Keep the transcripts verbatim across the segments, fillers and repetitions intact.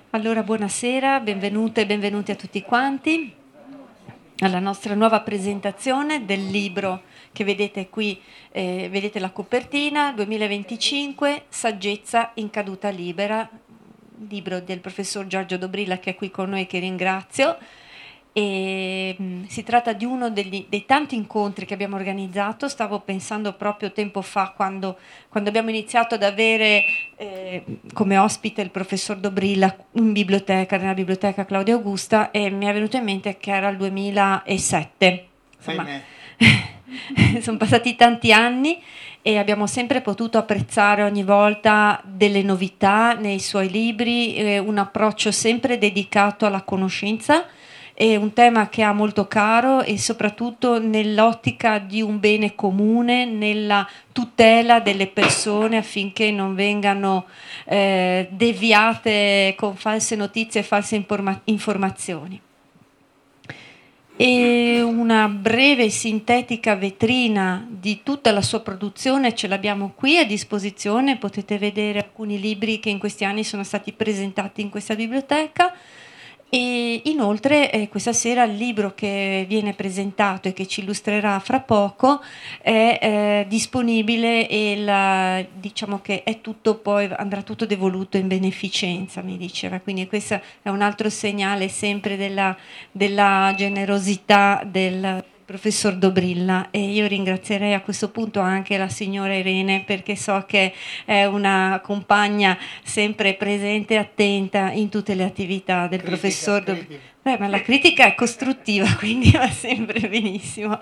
Allora, buonasera, benvenute e benvenuti a tutti quanti alla nostra nuova presentazione del libro che vedete qui, eh, vedete la copertina, duemilaventicinque, Saggezza in caduta libera, libro del professor Giorgio Dobrila che è qui con noi, che ringrazio. E, mh, si tratta di uno degli, dei tanti incontri che abbiamo organizzato. Stavo pensando proprio tempo fa, quando, quando abbiamo iniziato ad avere eh, come ospite il professor Dobrila in biblioteca, nella biblioteca Claudia Augusta, e mi è venuto in mente che era il duemilasette. Insomma, sono passati tanti anni e abbiamo sempre potuto apprezzare ogni volta delle novità nei suoi libri, eh, un approccio sempre dedicato alla conoscenza. È un tema che ha molto caro, e soprattutto nell'ottica di un bene comune, nella tutela delle persone affinché non vengano eh, deviate con false notizie e false informa- informazioni. E una breve e sintetica vetrina di tutta la sua produzione ce l'abbiamo qui a disposizione. Potete vedere alcuni libri che in questi anni sono stati presentati in questa biblioteca. E inoltre eh, questa sera il libro che viene presentato e che ci illustrerà fra poco è eh, disponibile, e la, diciamo che è tutto, poi andrà tutto devoluto in beneficenza, mi diceva, quindi questo è un altro segnale sempre della, della generosità del professor Dobrila. E io ringrazierei a questo punto anche la signora Irene, perché so che è una compagna sempre presente e attenta in tutte le attività del critica, professor Dobrila. Beh, ma la critica è costruttiva, quindi va sempre benissimo.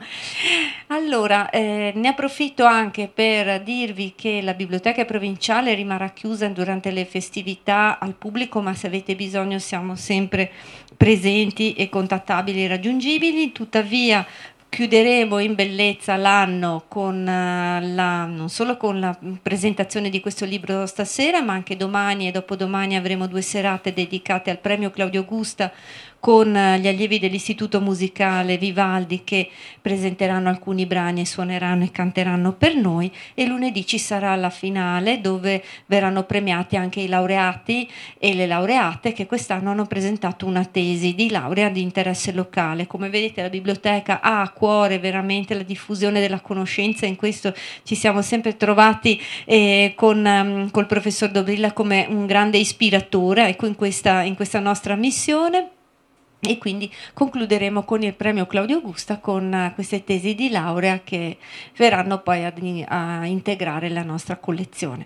Allora, eh, ne approfitto anche per dirvi che la biblioteca provinciale rimarrà chiusa durante le festività al pubblico, ma se avete bisogno siamo sempre presenti e contattabili e raggiungibili. Tuttavia chiuderemo in bellezza l'anno con la, non solo con la presentazione di questo libro stasera, ma anche domani e dopodomani avremo due serate dedicate al premio Claudia Augusta, con gli allievi dell'Istituto Musicale Vivaldi che presenteranno alcuni brani e suoneranno e canteranno per noi, e lunedì ci sarà la finale dove verranno premiati anche i laureati e le laureate che quest'anno hanno presentato una tesi di laurea di interesse locale. Come vedete, la biblioteca ha a cuore veramente la diffusione della conoscenza, in questo ci siamo sempre trovati eh, con um, col professor Dobrila come un grande ispiratore, ecco, in questa, in questa nostra missione. E quindi concluderemo con il premio Claudia Augusta, con uh, queste tesi di laurea che verranno poi a, a integrare la nostra collezione.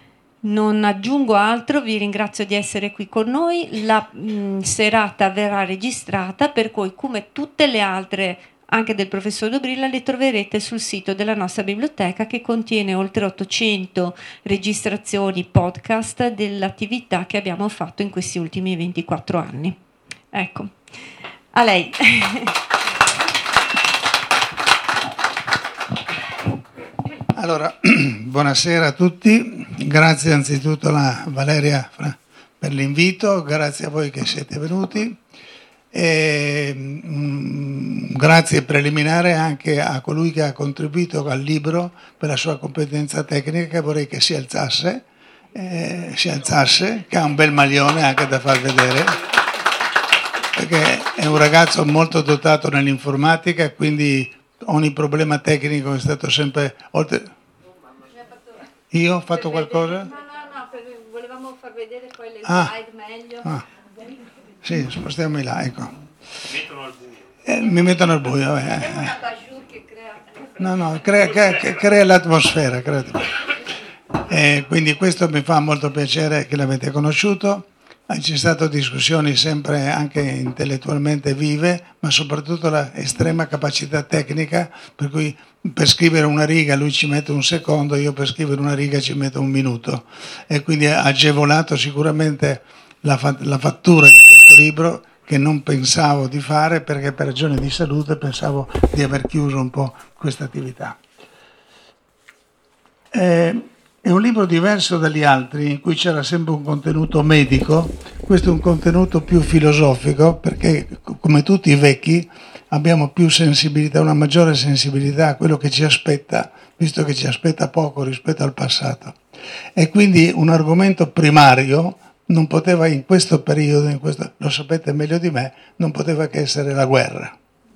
Non aggiungo altro, vi ringrazio di essere qui con noi. La mh, serata verrà registrata, per cui come tutte le altre anche del professor Dobrila le troverete sul sito della nostra biblioteca, che contiene oltre ottocento registrazioni podcast dell'attività che abbiamo fatto in questi ultimi ventiquattro anni. Ecco, a lei. Allora, buonasera a tutti, grazie anzitutto a Valeria per l'invito, grazie a voi che siete venuti, e um, grazie preliminare anche a colui che ha contribuito al libro per la sua competenza tecnica, che vorrei che si alzasse, eh, si alzasse, che ha un bel maglione anche da far vedere, perché è un ragazzo molto dotato nell'informatica e quindi ogni problema tecnico è stato sempre oltre. Io ho fatto qualcosa? No, no, no, volevamo far vedere poi le ah. slide meglio. Ah. Sì, spostiamomi là, ecco. Eh, mi mettono al buio. Eh. È una bajour che crea. No, no, crea, crea, crea l'atmosfera. Crea. Eh, quindi questo mi fa molto piacere che l'avete conosciuto. Ci sono state discussioni sempre anche intellettualmente vive, ma soprattutto la estrema capacità tecnica, per cui per scrivere una riga lui ci mette un secondo, io per scrivere una riga ci metto un minuto, e quindi ha agevolato sicuramente la, fa- la fattura di questo libro, che non pensavo di fare perché per ragioni di salute pensavo di aver chiuso un po' questa attività. Eh, È un libro diverso dagli altri, in cui c'era sempre un contenuto medico. Questo è un contenuto più filosofico, perché come tutti i vecchi abbiamo più sensibilità, una maggiore sensibilità a quello che ci aspetta, visto che ci aspetta poco rispetto al passato. E quindi un argomento primario non poteva in questo periodo, in questo, lo sapete meglio di me, non poteva che essere la guerra.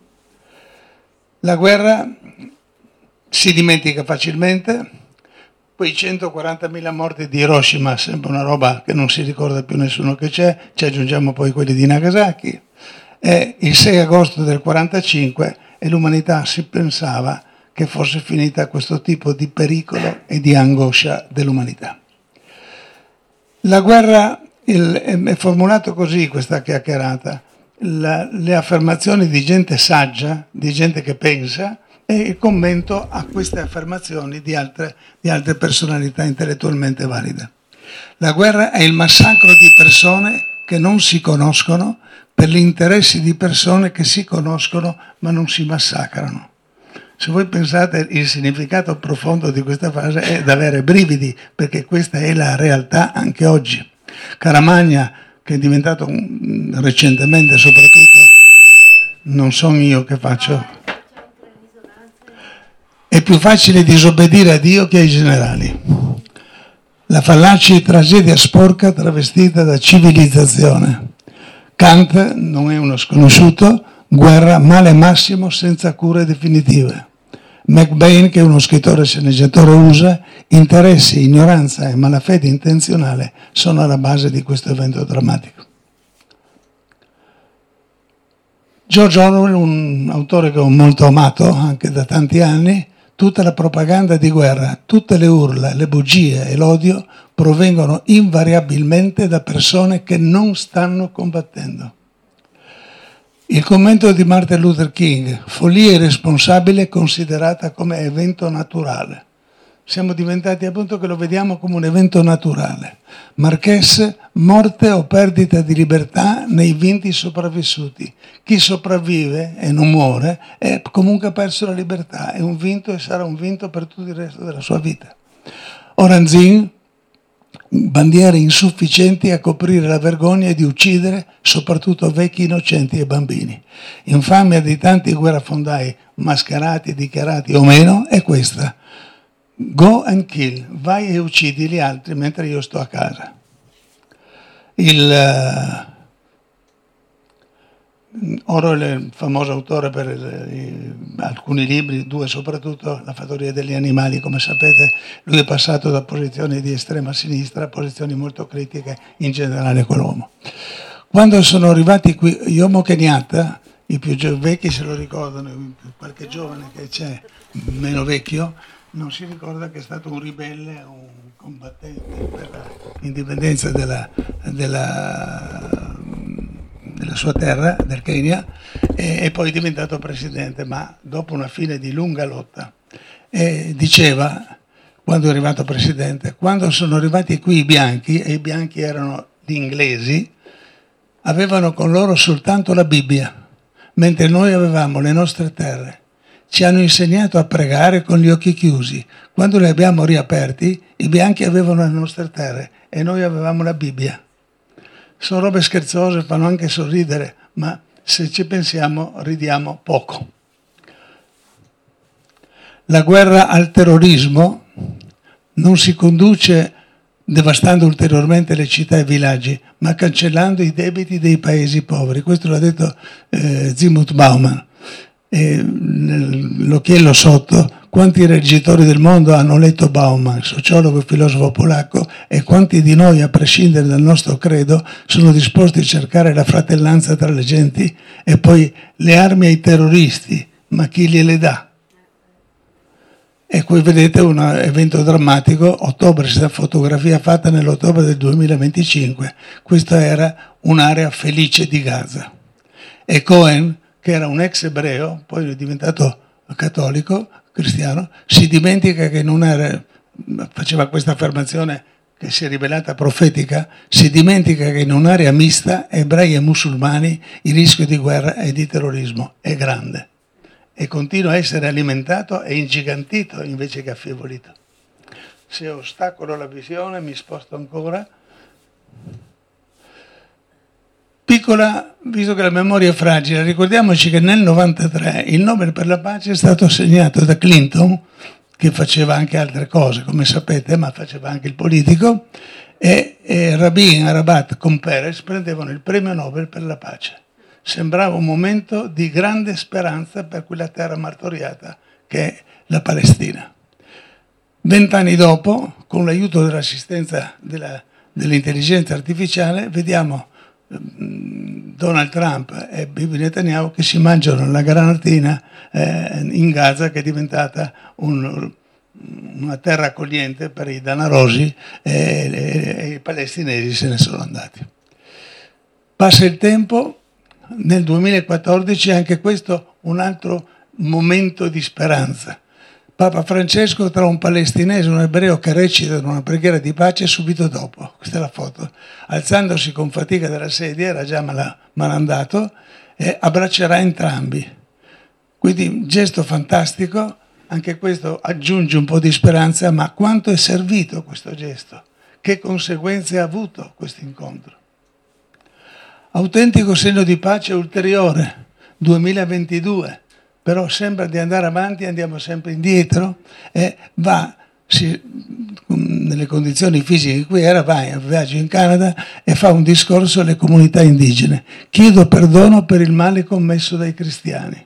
La guerra si dimentica facilmente, quei centoquarantamila morti di Hiroshima sembra una roba che non si ricorda più nessuno che c'è, ci aggiungiamo poi quelli di Nagasaki, è il sei agosto del quarantacinque e l'umanità si pensava che fosse finita questo tipo di pericolo e di angoscia dell'umanità. La guerra il, è formulato così questa chiacchierata, la, le affermazioni di gente saggia, di gente che pensa, e il commento a queste affermazioni di altre, di altre personalità intellettualmente valide. La guerra è il massacro di persone che non si conoscono per gli interessi di persone che si conoscono ma non si massacrano. Se voi pensate, il significato profondo di questa frase è da avere brividi, perché questa è la realtà anche oggi. Caramagna, che è diventato un, recentemente soprattutto, non sono io che faccio, è più facile disobbedire a Dio che ai generali. La fallace tragedia sporca travestita da civilizzazione. Kant non è uno sconosciuto, guerra, male massimo senza cure definitive. McBain, che è uno scrittore e sceneggiatore U S A, interessi, ignoranza e malafede intenzionale sono alla base di questo evento drammatico. George Orwell, un autore che ho molto amato anche da tanti anni, tutta la propaganda di guerra, tutte le urla, le bugie e l'odio provengono invariabilmente da persone che non stanno combattendo. Il commento di Martin Luther King, follia irresponsabile considerata come evento naturale. Siamo diventati appunto che lo vediamo come un evento naturale. Marquez, morte o perdita di libertà nei vinti sopravvissuti. Chi sopravvive e non muore è comunque ha perso la libertà, è un vinto e sarà un vinto per tutto il resto della sua vita. Oranzin, bandiere insufficienti a coprire la vergogna di uccidere soprattutto vecchi innocenti e bambini. Infamia di tanti guerrafondai mascherati, dichiarati o meno è questa: go and kill, vai e uccidi gli altri mentre io sto a casa. Il uh, Orwell è il famoso autore per il, i, alcuni libri, due soprattutto, La fattoria degli animali, come sapete. Lui è passato da posizioni di estrema sinistra a posizioni molto critiche in generale con l'uomo. Quando sono arrivati qui Jomo Kenyatta, i più vecchi se lo ricordano, qualche giovane che c'è meno vecchio non si ricorda che è stato un ribelle, un combattente per l'indipendenza della, della, della sua terra, del Kenya, e, e poi è diventato presidente, ma dopo una fine di lunga lotta. E diceva, quando è arrivato presidente, quando sono arrivati qui i bianchi, e i bianchi erano gli inglesi, avevano con loro soltanto la Bibbia, mentre noi avevamo le nostre terre. Ci hanno insegnato a pregare con gli occhi chiusi. Quando li abbiamo riaperti, i bianchi avevano le nostre terre e noi avevamo la Bibbia. Sono robe scherzose, fanno anche sorridere, ma se ci pensiamo ridiamo poco. La guerra al terrorismo non si conduce devastando ulteriormente le città e i villaggi, ma cancellando i debiti dei paesi poveri. Questo l'ha detto eh, Zygmunt Bauman. E nell'occhiello sotto, quanti reggitori del mondo hanno letto Bauman, sociologo e filosofo polacco, e quanti di noi, a prescindere dal nostro credo, sono disposti a cercare la fratellanza tra le genti, e poi le armi ai terroristi, ma chi gliele dà? E qui vedete un evento drammatico, ottobre, questa fotografia fatta nell'ottobre del duemilaventicinque, questa era un'area felice di Gaza. E Cohen, che era un ex ebreo, poi è diventato cattolico, cristiano, si dimentica che non era, faceva questa affermazione che si è rivelata profetica, si dimentica che in un'area mista, ebrei e musulmani, il rischio di guerra e di terrorismo è grande e continua a essere alimentato e ingigantito invece che affievolito. Se ostacolo la visione, mi sposto ancora. Piccola, visto che la memoria è fragile, ricordiamoci che nel novantatré il Nobel per la pace è stato assegnato da Clinton che faceva anche altre cose, come sapete, ma faceva anche il politico, e, e Rabin, Arabat con Peres prendevano il premio Nobel per la pace. Sembrava un momento di grande speranza per quella terra martoriata che è la Palestina. Vent'anni dopo, con l'aiuto dell'assistenza della, dell'intelligenza artificiale, vediamo Donald Trump e Bibi Netanyahu che si mangiano la granatina eh, in Gaza, che è diventata un, una terra accogliente per i danarosi, e, e, e i palestinesi se ne sono andati. Passa il tempo, nel duemilaquattordici anche questo un altro momento di speranza. Papa Francesco tra un palestinese e un ebreo che recitano una preghiera di pace subito dopo, questa è la foto, alzandosi con fatica dalla sedia, era già mal- malandato, e abbraccerà entrambi. Quindi un gesto fantastico, anche questo aggiunge un po' di speranza, ma quanto è servito questo gesto? Che conseguenze ha avuto questo incontro? Autentico segno di pace ulteriore, duemilaventidue. Però sembra di andare avanti, andiamo sempre indietro, e va, si, nelle condizioni fisiche in cui era, va in viaggio in Canada e fa un discorso alle comunità indigene. Chiedo perdono per il male commesso dai cristiani.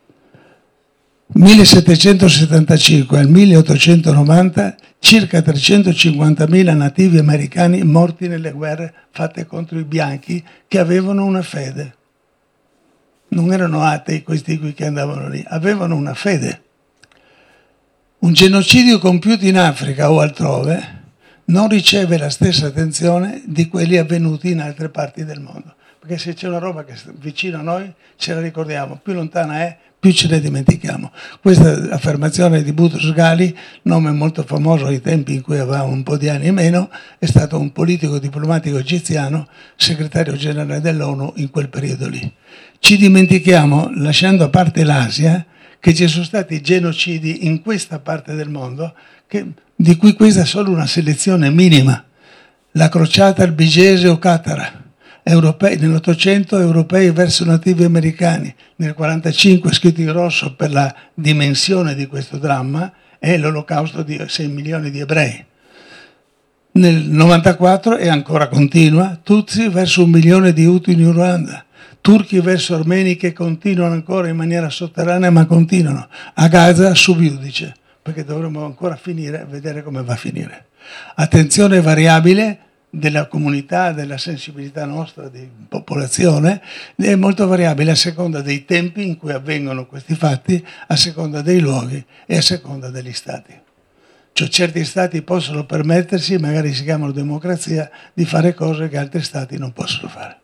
millesettecentosettantacinque al milleottocentonovanta circa trecentocinquantamila nativi americani morti nelle guerre fatte contro i bianchi che avevano una fede. Non erano atei questi qui che andavano lì, avevano una fede. Un genocidio compiuto in Africa o altrove non riceve la stessa attenzione di quelli avvenuti in altre parti del mondo. Perché se c'è una roba che è vicino a noi, ce la ricordiamo, più lontana è, più ce ne dimentichiamo. Questa affermazione di Boutros Ghali, nome molto famoso ai tempi in cui avevamo un po' di anni meno, è stato un politico diplomatico egiziano, segretario generale dell'ONU in quel periodo lì. Ci dimentichiamo, lasciando a parte l'Asia, che ci sono stati genocidi in questa parte del mondo, che, di cui questa è solo una selezione minima. La crociata albigese o catara, europei, nell'Ottocento europei verso nativi americani, nel quarantacinque scritto in rosso per la dimensione di questo dramma, è l'olocausto di sei milioni di ebrei. Nel novantaquattro, e ancora continua, Tutsi verso un milione di Hutu in Ruanda. Turchi verso armeni che continuano ancora in maniera sotterranea, ma continuano. A Gaza sub iudice, perché dovremo ancora finire a vedere come va a finire. Attenzione variabile della comunità, della sensibilità nostra di popolazione, è molto variabile a seconda dei tempi in cui avvengono questi fatti, a seconda dei luoghi e a seconda degli stati. Cioè certi stati possono permettersi, magari si chiamano democrazia, di fare cose che altri stati non possono fare.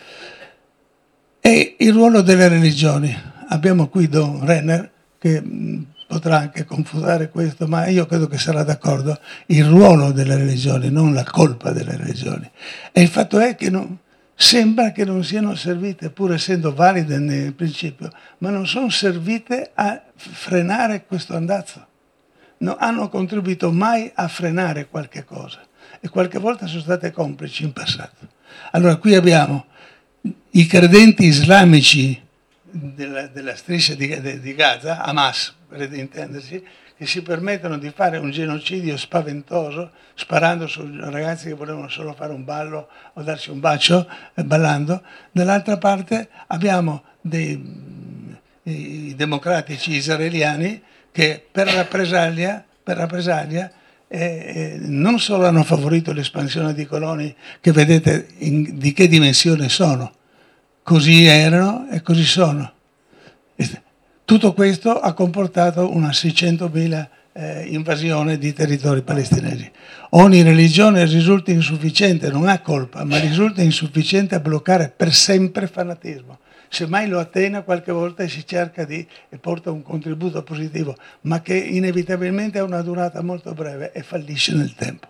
E il ruolo delle religioni. Abbiamo qui Don Renner che mh, potrà anche confutare questo, ma io credo che sarà d'accordo. Il ruolo delle religioni, non la colpa delle religioni. E il fatto è che non, sembra che non siano servite, pur essendo valide nel principio, ma non sono servite a frenare questo andazzo. Non hanno contribuito mai a frenare qualche cosa e qualche volta sono state complici in passato. Allora qui abbiamo i credenti islamici della, della striscia di, di Gaza, Hamas per intendersi, che si permettono di fare un genocidio spaventoso sparando su ragazzi che volevano solo fare un ballo o darsi un bacio eh, ballando. Dall'altra parte abbiamo dei i democratici israeliani che per rappresaglia, per rappresaglia eh, eh, non solo hanno favorito l'espansione di coloni che vedete in, di che dimensione sono, così erano e così sono. Tutto questo ha comportato una seicentomila eh, invasione di territori palestinesi. Ogni religione risulta insufficiente, non ha colpa, ma risulta insufficiente a bloccare per sempre il fanatismo. Semmai lo attena qualche volta e si cerca di e porta un contributo positivo, ma che inevitabilmente ha una durata molto breve e fallisce nel tempo.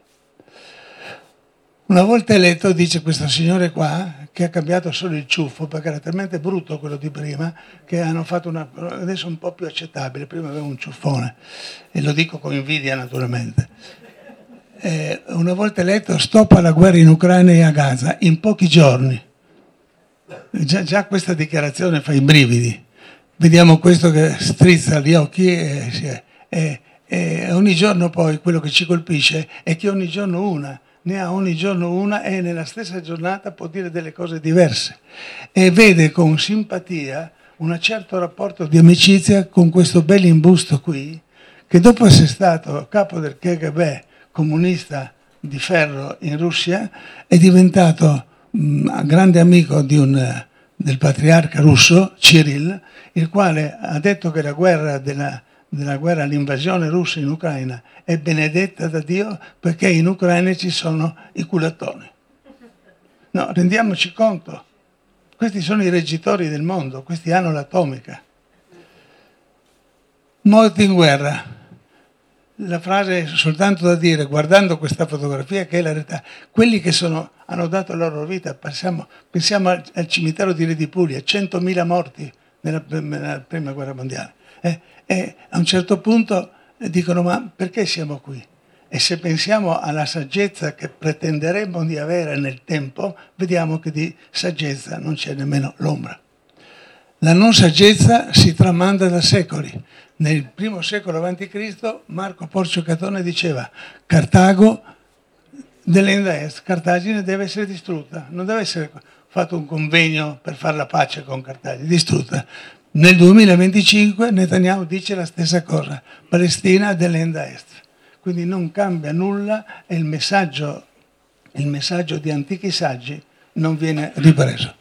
Una volta eletto, dice questo signore qua, che ha cambiato solo il ciuffo, perché era talmente brutto quello di prima, che hanno fatto una, adesso un po' più accettabile, prima aveva un ciuffone, e lo dico con invidia naturalmente. Eh, una volta eletto, stoppa la guerra in Ucraina e a Gaza, in pochi giorni. Già, già questa dichiarazione fa i brividi. Vediamo questo che strizza gli occhi e, e, E ogni giorno poi quello che ci colpisce è che ogni giorno una, ne ha ogni giorno una e nella stessa giornata può dire delle cose diverse. E vede con simpatia un certo rapporto di amicizia con questo bel imbusto qui, che dopo essere stato capo del K G B comunista di ferro in Russia è diventato mh, grande amico di un, del patriarca russo, Cyril, il quale ha detto che la guerra della della guerra, l'invasione russa in Ucraina è benedetta da Dio perché in Ucraina ci sono i culattoni. No, rendiamoci conto, questi sono i reggitori del mondo, questi hanno l'atomica. Morti in guerra. La frase è soltanto da dire, guardando questa fotografia, che è la realtà. Quelli che sono, hanno dato la loro vita, pensiamo, pensiamo al, al cimitero di Re di Puglia, centomila morti nella, nella prima guerra mondiale. Eh, e a un certo punto dicono ma perché siamo qui? E se pensiamo alla saggezza che pretenderemmo di avere nel tempo, vediamo che di saggezza non c'è nemmeno l'ombra. La non saggezza si tramanda da secoli. Nel primo secolo avanti Cristo Marco Porcio Catone diceva Cartago delenda est, Cartagine deve essere distrutta, non deve essere fatto un convegno per fare la pace con Cartagine, distrutta. Nel duemilaventicinque Netanyahu dice la stessa cosa, Palestina delenda est. Quindi non cambia nulla e il messaggio, il messaggio di antichi saggi non viene ripreso.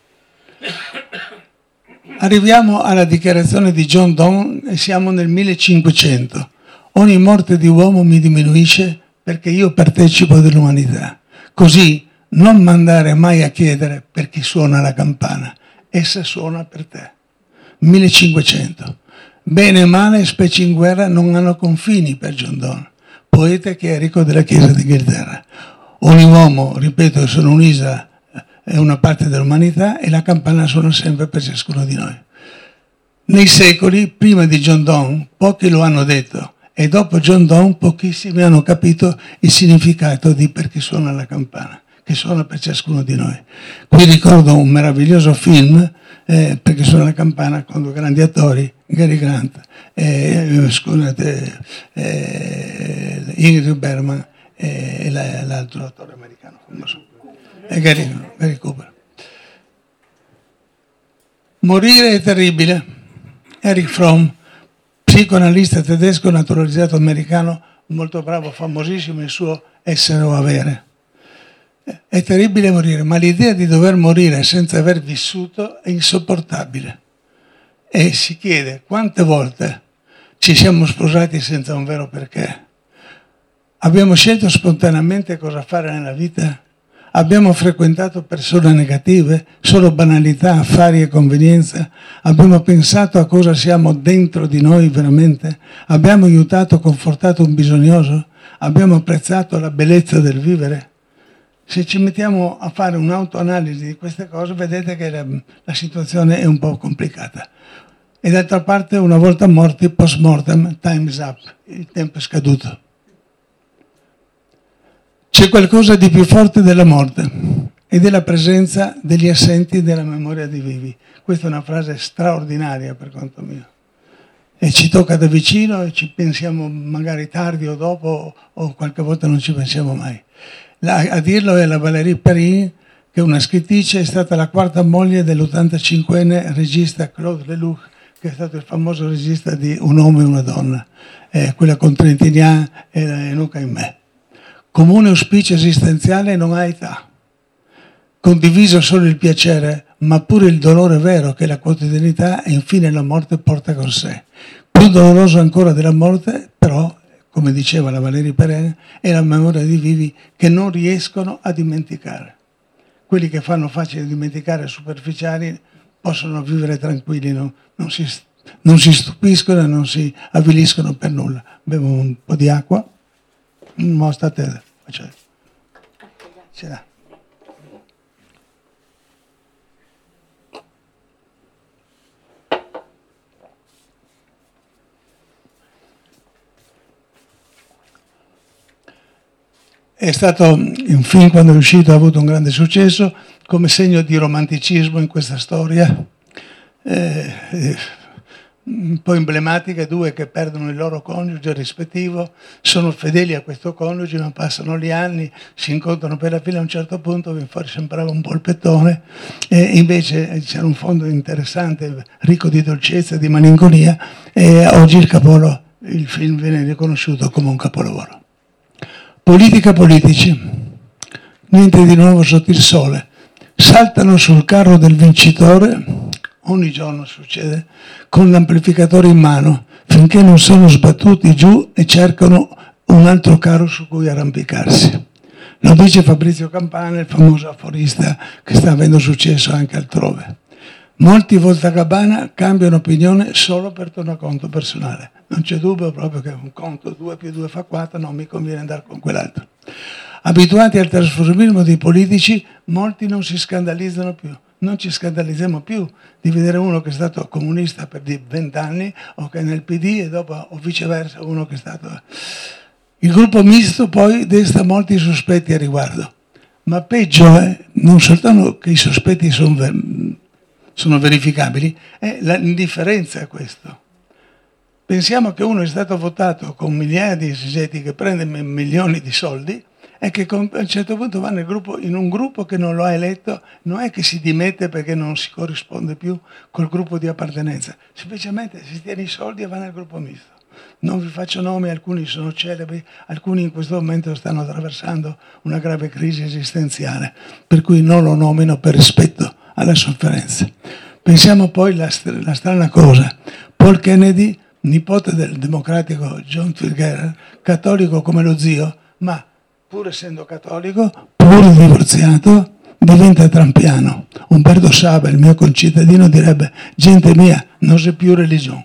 Arriviamo alla dichiarazione di John Donne e siamo nel millecinquecento. Ogni morte di uomo mi diminuisce perché io partecipo dell'umanità. Così non mandare mai a chiedere per chi suona la campana, essa suona per te. millecinquecento. Bene e male, specie in guerra, non hanno confini per John Donne, poeta chierico della Chiesa d'Inghilterra. Ogni uomo, ripeto, sono un'isola, è una parte dell'umanità e la campana suona sempre per ciascuno di noi. Nei secoli, prima di John Donne, pochi lo hanno detto e dopo John Donne pochissimi hanno capito il significato di perché suona la campana, che suona per ciascuno di noi. Qui ricordo un meraviglioso film, eh, perché suona la campana con due grandi attori, Gary Grant e eh, scusate, eh, Ingrid Bergman e, e la, l'altro attore americano famoso, e Gary, Gary Cooper. Morire è terribile. Erich Fromm, psicoanalista tedesco naturalizzato americano, molto bravo, famosissimo il suo Essere o Avere. È terribile morire, ma l'idea di dover morire senza aver vissuto è insopportabile. E si chiede quante volte ci siamo sposati senza un vero perché. Abbiamo scelto spontaneamente cosa fare nella vita? Abbiamo frequentato persone negative, solo banalità, affari e convenienza? Abbiamo pensato a cosa siamo dentro di noi veramente? Abbiamo aiutato, confortato un bisognoso? Abbiamo apprezzato la bellezza del vivere? Se ci mettiamo a fare un'autoanalisi di queste cose, vedete che la, la situazione è un po' complicata. E d'altra parte, una volta morti, post mortem, time's up, il tempo è scaduto. C'è qualcosa di più forte della morte ed è la presenza degli assenti della memoria dei vivi. Questa è una frase straordinaria per conto mio. E ci tocca da vicino e ci pensiamo magari tardi o dopo o qualche volta non ci pensiamo mai. La, a dirlo è la Valérie Perrin, che è una scrittrice, è stata la quarta moglie dell'ottantacinquenne regista Claude Lelouch, che è stato il famoso regista di Un uomo e una donna, eh, quella con Trintignant e Luca in me. Comune auspicio esistenziale non ha età. Condiviso solo il piacere, ma pure il dolore vero che la quotidianità e infine la morte porta con sé. Più doloroso ancora della morte, però, come diceva la Valérie Perrin, è la memoria dei vivi che non riescono a dimenticare. Quelli che fanno facile dimenticare superficiali possono vivere tranquilli, no? non, si, non si stupiscono e non si avviliscono per nulla. Bevo un po' di acqua, mostra a te, ce l'ha. È stato un film, quando è uscito, ha avuto un grande successo come segno di romanticismo in questa storia. Eh, eh, un po' emblematica, due che perdono il loro coniuge rispettivo, sono fedeli a questo coniuge, ma passano gli anni, si incontrano per la fine, a un certo punto viene fuori, sembrava un polpettone, e invece c'era un fondo interessante, ricco di dolcezza e di malinconia, e oggi il capolavoro, il film viene riconosciuto come un capolavoro. Politica, politici, niente di nuovo sotto il sole, saltano sul carro del vincitore, ogni giorno succede, con l'amplificatore in mano, finché non sono sbattuti giù e cercano un altro carro su cui arrampicarsi. Lo dice Fabrizio Campana, il famoso aforista che sta avendo successo anche altrove. Molti Voltagabbana cambiano opinione solo per tornaconto personale. Non c'è dubbio proprio che un conto due più due fa quattro, non mi conviene andare con quell'altro. Abituati al trasformismo dei politici, molti non si scandalizzano più. Non ci scandalizziamo più di vedere uno che è stato comunista per vent'anni o che è nel P D e dopo o viceversa uno che è stato... Il gruppo misto poi desta molti sospetti a riguardo, ma peggio è non soltanto che i sospetti sono, ver- sono verificabili, è l'indifferenza a questo. Pensiamo che uno è stato votato con migliaia di esegeti che prende milioni di soldi e che a un certo punto va nel gruppo, in un gruppo che non lo ha eletto, non è che si dimette perché non si corrisponde più col gruppo di appartenenza, semplicemente si tiene i soldi e va nel gruppo misto. Non vi faccio nomi, alcuni sono celebri, alcuni in questo momento stanno attraversando una grave crisi esistenziale, per cui non lo nomino per rispetto alla sofferenza. Pensiamo poi alla la strana cosa, Paul Kennedy, nipote del democratico John Fitzgerald, cattolico come lo zio, ma pur essendo cattolico, pur divorziato, diventa trampiano. Umberto Saba, il mio concittadino, direbbe: gente mia, non c'è più religione.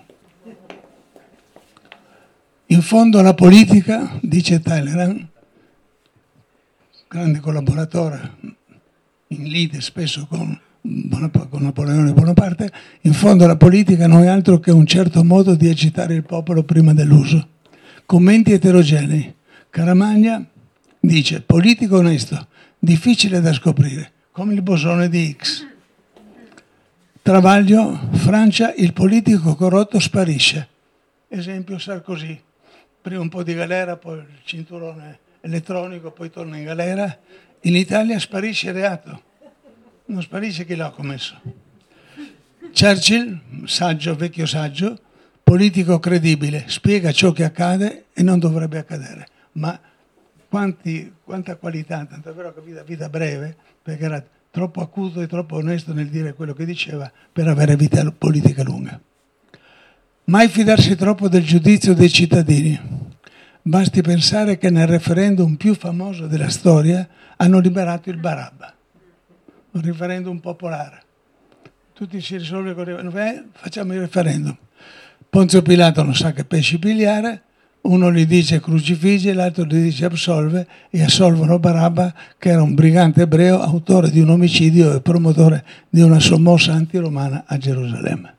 In fondo la politica, dice Talleyrand, grande collaboratore, in lite spesso con, con Napoleone Bonaparte, in fondo la politica non è altro che un certo modo di agitare il popolo prima dell'uso. Commenti eterogenei. Caramagna dice: politico onesto, difficile da scoprire, come il bosone di Higgs. Travaglio, Francia, il politico corrotto sparisce. Esempio Sarkozy, prima un po' di galera, poi il cinturone elettronico, poi torna in galera. In Italia sparisce il reato, non sparisce chi l'ha commesso. Churchill, saggio, vecchio saggio, politico credibile, spiega ciò che accade e non dovrebbe accadere, ma Quanti, quanta qualità, tanto è vero che vita, vita breve, perché era troppo acuto e troppo onesto nel dire quello che diceva per avere vita politica lunga. Mai fidarsi troppo del giudizio dei cittadini. Basti pensare che nel referendum più famoso della storia hanno liberato il Barabba, un referendum popolare. Tutti si risolve con il eh, facciamo il referendum. Ponzio Pilato non sa che pesci pigliare, uno gli dice crocifigge, l'altro gli dice assolve, e assolvono Barabba, che era un brigante ebreo, autore di un omicidio e promotore di una sommossa antiromana a Gerusalemme.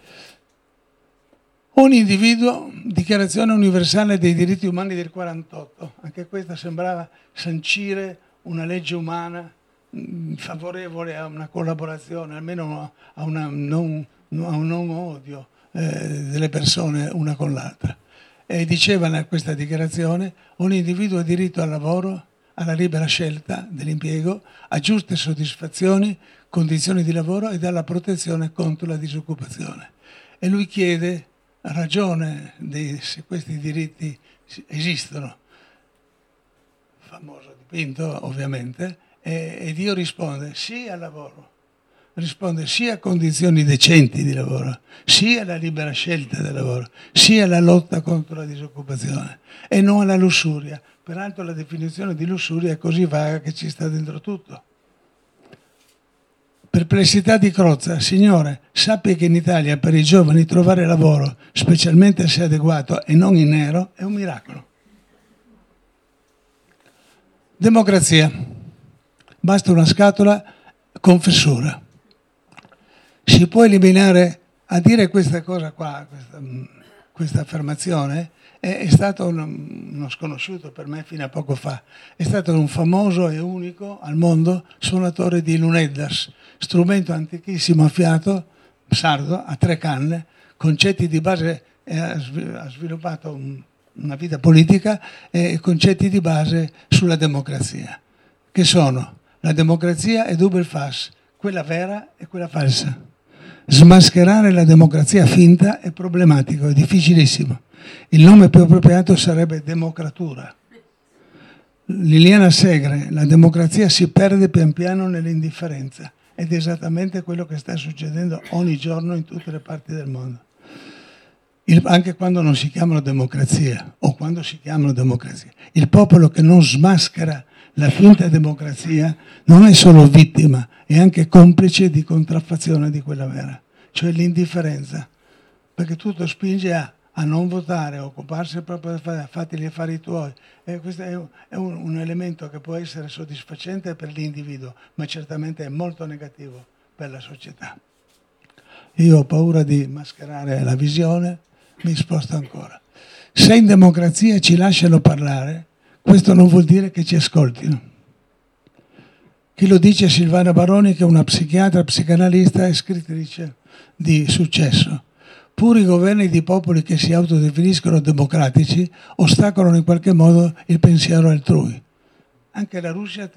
Ogni individuo, Dichiarazione universale dei diritti umani del quarantotto, anche questa sembrava sancire una legge umana mh, favorevole a una collaborazione, almeno a, una non, a un non odio eh, delle persone una con l'altra. E diceva in questa dichiarazione: ogni individuo ha diritto al lavoro, alla libera scelta dell'impiego, a giuste soddisfazioni, condizioni di lavoro ed alla protezione contro la disoccupazione. E lui chiede ragione di se questi diritti esistono. Famoso dipinto, ovviamente, e, e Dio risponde sì al lavoro. Risponde sì a condizioni decenti di lavoro, sì alla libera scelta del lavoro, sì alla lotta contro la disoccupazione e non alla lussuria. Peraltro la definizione di lussuria è così vaga che ci sta dentro tutto. Perplessità di Crozza: signore, sappi che in Italia per i giovani trovare lavoro, specialmente se adeguato e non in nero, è un miracolo. Democrazia. Basta una scatola con fessura. Si può eliminare, a dire questa cosa qua, questa, questa affermazione, è, è stato uno, uno sconosciuto per me fino a poco fa, è stato un famoso e unico al mondo suonatore di luneddas, strumento antichissimo a fiato, sardo, a tre canne, concetti di base, eh, ha sviluppato un, una vita politica e concetti di base sulla democrazia, che sono la democrazia e double face, quella vera e quella falsa. Smascherare la democrazia finta è problematico, è difficilissimo. Il nome più appropriato sarebbe democratura. Liliana Segre, la democrazia si perde pian piano nell'indifferenza ed è esattamente quello che sta succedendo ogni giorno in tutte le parti del mondo. Il, anche quando non si chiamano democrazia o quando si chiamano democrazia. Il popolo che non smaschera la finta democrazia non è solo vittima, è anche complice di contraffazione di quella vera, cioè l'indifferenza, perché tutto spinge a a non votare, a occuparsi proprio di fatti gli affari tuoi. E questo è, un, è un, un elemento che può essere soddisfacente per l'individuo, ma certamente è molto negativo per la società. Io ho paura di mascherare la visione, mi sposto ancora. Se in democrazia ci lasciano parlare, questo non vuol dire che ci ascoltino. Chi lo dice? Silvana Baroni, che è una psichiatra, psicanalista e scrittrice di successo. Pure i governi di popoli che si autodefiniscono democratici ostacolano in qualche modo il pensiero altrui. Anche la Russia,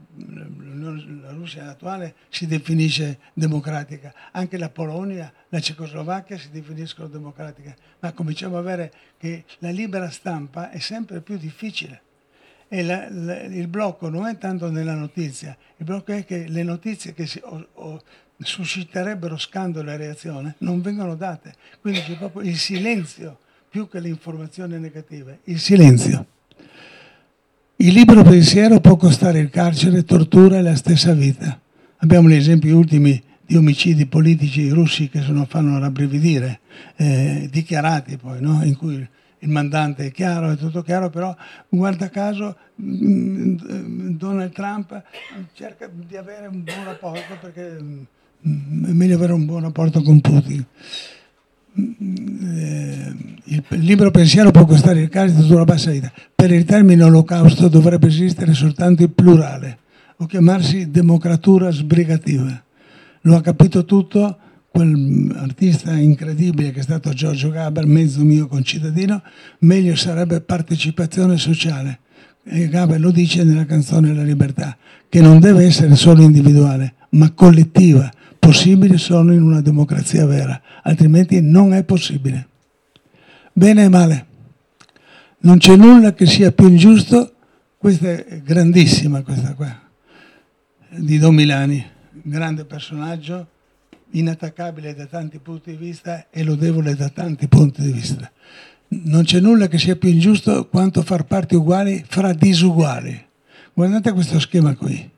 la Russia attuale si definisce democratica, anche la Polonia, la Cecoslovacchia si definiscono democratiche, ma cominciamo a vedere che la libera stampa è sempre più difficile. E la, la, il blocco non è tanto nella notizia, il blocco è che le notizie che si... O, o, susciterebbero scandalo e reazione non vengono date, quindi c'è proprio il silenzio più che le informazioni negative, il silenzio. Il libero pensiero può costare il carcere, tortura e la stessa vita. Abbiamo gli esempi ultimi di omicidi politici russi che sono, fanno rabbrividire, eh, dichiarati poi, no? In cui il mandante è chiaro, è tutto chiaro, però guarda caso Donald Trump cerca di avere un buon rapporto perché è meglio avere un buon rapporto con Putin. Il libero pensiero può costare il carcere sulla bassa vita. Per il termine olocausto dovrebbe esistere soltanto il plurale o chiamarsi democratura sbrigativa. Lo ha capito tutto quel artista incredibile che è stato Giorgio Gaber, mezzo mio concittadino. Meglio sarebbe partecipazione sociale. E Gaber lo dice nella canzone La libertà, che non deve essere solo individuale ma collettiva, possibile solo in una democrazia vera, altrimenti non è possibile. Bene e male. Non c'è nulla che sia più ingiusto, questa è grandissima questa qua, di Don Milani, grande personaggio, inattaccabile da tanti punti di vista e lodevole da tanti punti di vista. Non c'è nulla che sia più ingiusto quanto far parti uguali fra disuguali. Guardate questo schema qui.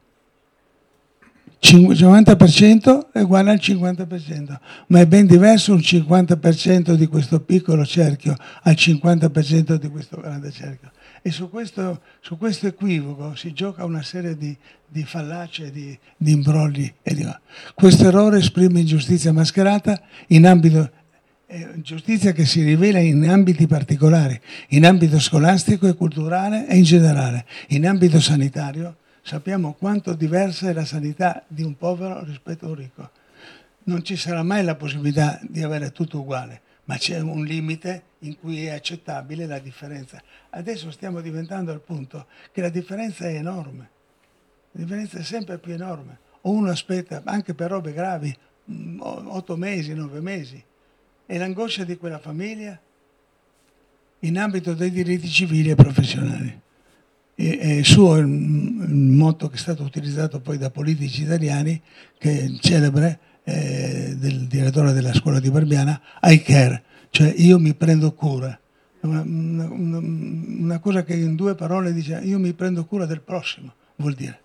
cinquanta per cento è uguale al cinquanta per cento, ma è ben diverso un cinquanta per cento di questo piccolo cerchio al cinquanta per cento di questo grande cerchio. E su questo, su questo equivoco si gioca una serie di, di fallacie, di, di imbrogli. E di... Questo errore esprime ingiustizia mascherata in ambito, eh, giustizia che si rivela in ambiti particolari, in ambito scolastico e culturale e in generale, in ambito sanitario. Sappiamo quanto diversa è la sanità di un povero rispetto a un ricco. Non ci sarà mai la possibilità di avere tutto uguale, ma c'è un limite in cui è accettabile la differenza. Adesso stiamo diventando al punto che la differenza è enorme, la differenza è sempre più enorme. O uno aspetta, anche per robe gravi, otto mesi, nove mesi, e l'angoscia di quella famiglia in ambito dei diritti civili e professionali. E, e suo il, il motto che è stato utilizzato poi da politici italiani, che è celebre, eh, del direttore della scuola di Barbiana, I care, cioè io mi prendo cura. Una, una, una cosa che in due parole dice io mi prendo cura del prossimo, vuol dire.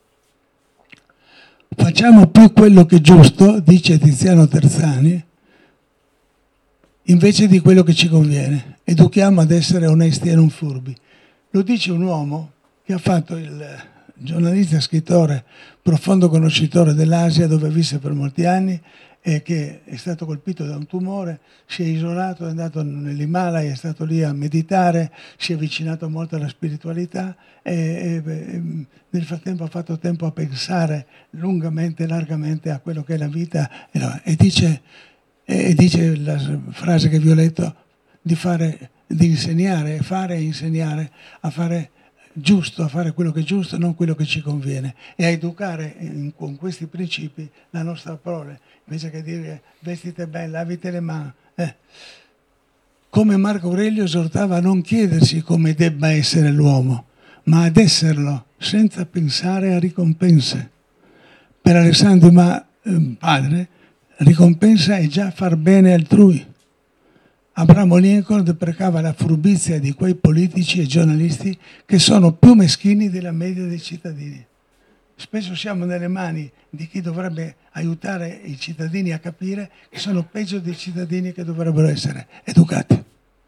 Facciamo più quello che è giusto, dice Tiziano Terzani, invece di quello che ci conviene. Educhiamo ad essere onesti e non furbi. Lo dice un uomo che ha fatto il giornalista e scrittore, profondo conoscitore dell'Asia, dove visse per molti anni e che è stato colpito da un tumore, si è isolato, è andato nell'Himalaya, è stato lì a meditare, si è avvicinato molto alla spiritualità e, e, e nel frattempo ha fatto tempo a pensare lungamente e largamente a quello che è la vita e, e dice e dice la frase che vi ho letto, di fare, di insegnare, fare e insegnare a fare giusto, a fare quello che è giusto, non quello che ci conviene, e a educare in, con questi principi la nostra prole, invece che dire vestite bene, lavite le mani. Eh. Come Marco Aurelio esortava a non chiedersi come debba essere l'uomo, ma ad esserlo, senza pensare a ricompense. Per Alessandro ma, eh, padre, ricompensa è già far bene altrui. Abramo Lincoln deprecava la furbizia di quei politici e giornalisti che sono più meschini della media dei cittadini. Spesso siamo nelle mani di chi dovrebbe aiutare i cittadini a capire che sono peggio dei cittadini che dovrebbero essere educati.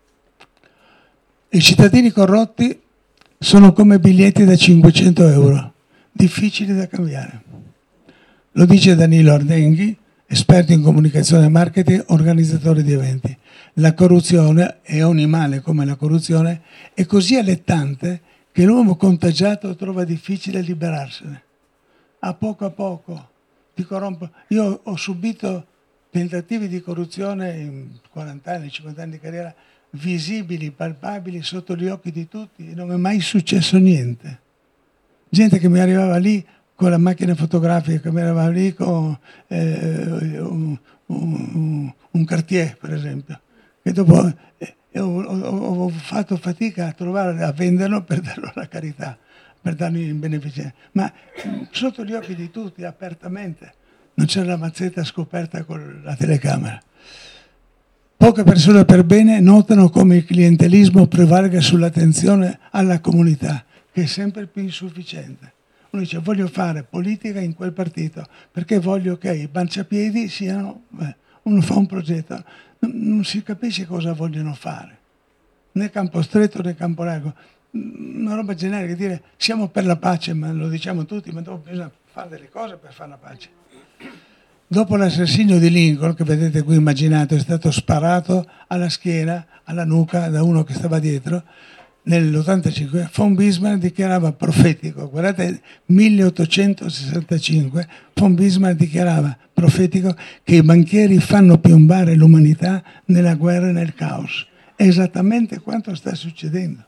I cittadini corrotti sono come biglietti da cinquecento euro, difficili da cambiare. Lo dice Danilo Ardenghi, esperto in comunicazione e marketing, organizzatore di eventi. La corruzione, e ogni male come la corruzione, è così allettante che l'uomo contagiato trova difficile liberarsene. A poco a poco ti corrompo. Io ho subito tentativi di corruzione in quaranta anni, cinquanta anni di carriera, visibili, palpabili, sotto gli occhi di tutti, e non è mai successo niente. Gente che mi arrivava lì con la macchina fotografica, che mi arrivava lì con eh, un, un, un Cartier, per esempio, che dopo eh, ho, ho, ho fatto fatica a trovare, a venderlo per darlo alla carità, per dargli in beneficenza, ma sotto gli occhi di tutti, apertamente. Non c'era la mazzetta scoperta con la telecamera. Poche persone per bene notano come il clientelismo prevalga sull'attenzione alla comunità, che è sempre più insufficiente. Uno dice voglio fare politica in quel partito perché voglio che i banciapiedi siano... Beh, uno fa un progetto, non, non si capisce cosa vogliono fare, né campo stretto né campo largo. Una roba generica, dire siamo per la pace, ma lo diciamo tutti, ma dopo bisogna fare delle cose per fare la pace. Dopo l'assassinio di Lincoln, che vedete qui immaginato, è stato sparato alla schiena, alla nuca, da uno che stava dietro, nell'ottantacinque, von Bismarck dichiarava profetico, guardate, milleottocentosessantacinque, von Bismarck dichiarava profetico che i banchieri fanno piombare l'umanità nella guerra e nel caos. È esattamente quanto sta succedendo.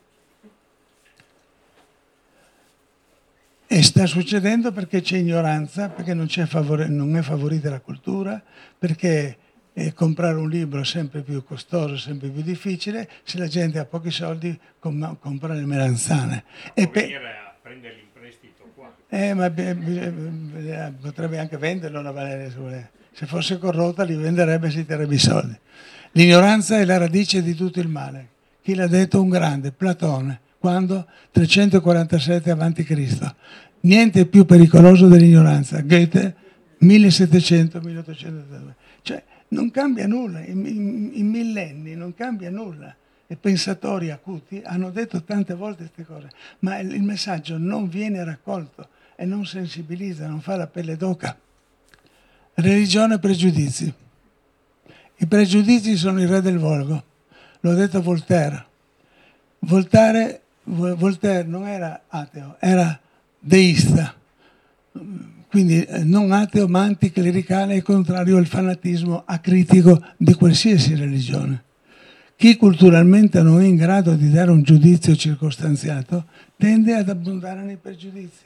E sta succedendo perché c'è ignoranza, perché non, c'è favore, non è favorita la cultura, perché eh, comprare un libro è sempre più costoso, sempre più difficile, se la gente ha pochi soldi com- compra le melanzane. E pe- venire a prendere l'imprestito qua. Eh, ma be- be- be- potrebbe anche venderlo la Valeria, se vuole. Se fosse corrotta li venderebbe e si terrebbe i soldi. L'ignoranza è la radice di tutto il male. Chi l'ha detto? Un grande, Platone. Quando? trecentoquarantasette avanti Cristo. Niente più pericoloso dell'ignoranza. Goethe, millesettecento milleottocento. Cioè, non cambia nulla, in, in, in millenni non cambia nulla. E pensatori acuti hanno detto tante volte queste cose, ma il, il messaggio non viene raccolto e non sensibilizza, non fa la pelle d'oca. Religione e pregiudizi. I pregiudizi sono il re del volgo. L'ho detto Voltaire. Voltaire Voltaire non era ateo, era deista, quindi non ateo ma anticlericale e contrario al fanatismo acritico di qualsiasi religione. Chi culturalmente non è in grado di dare un giudizio circostanziato tende ad abbondare nei pregiudizi.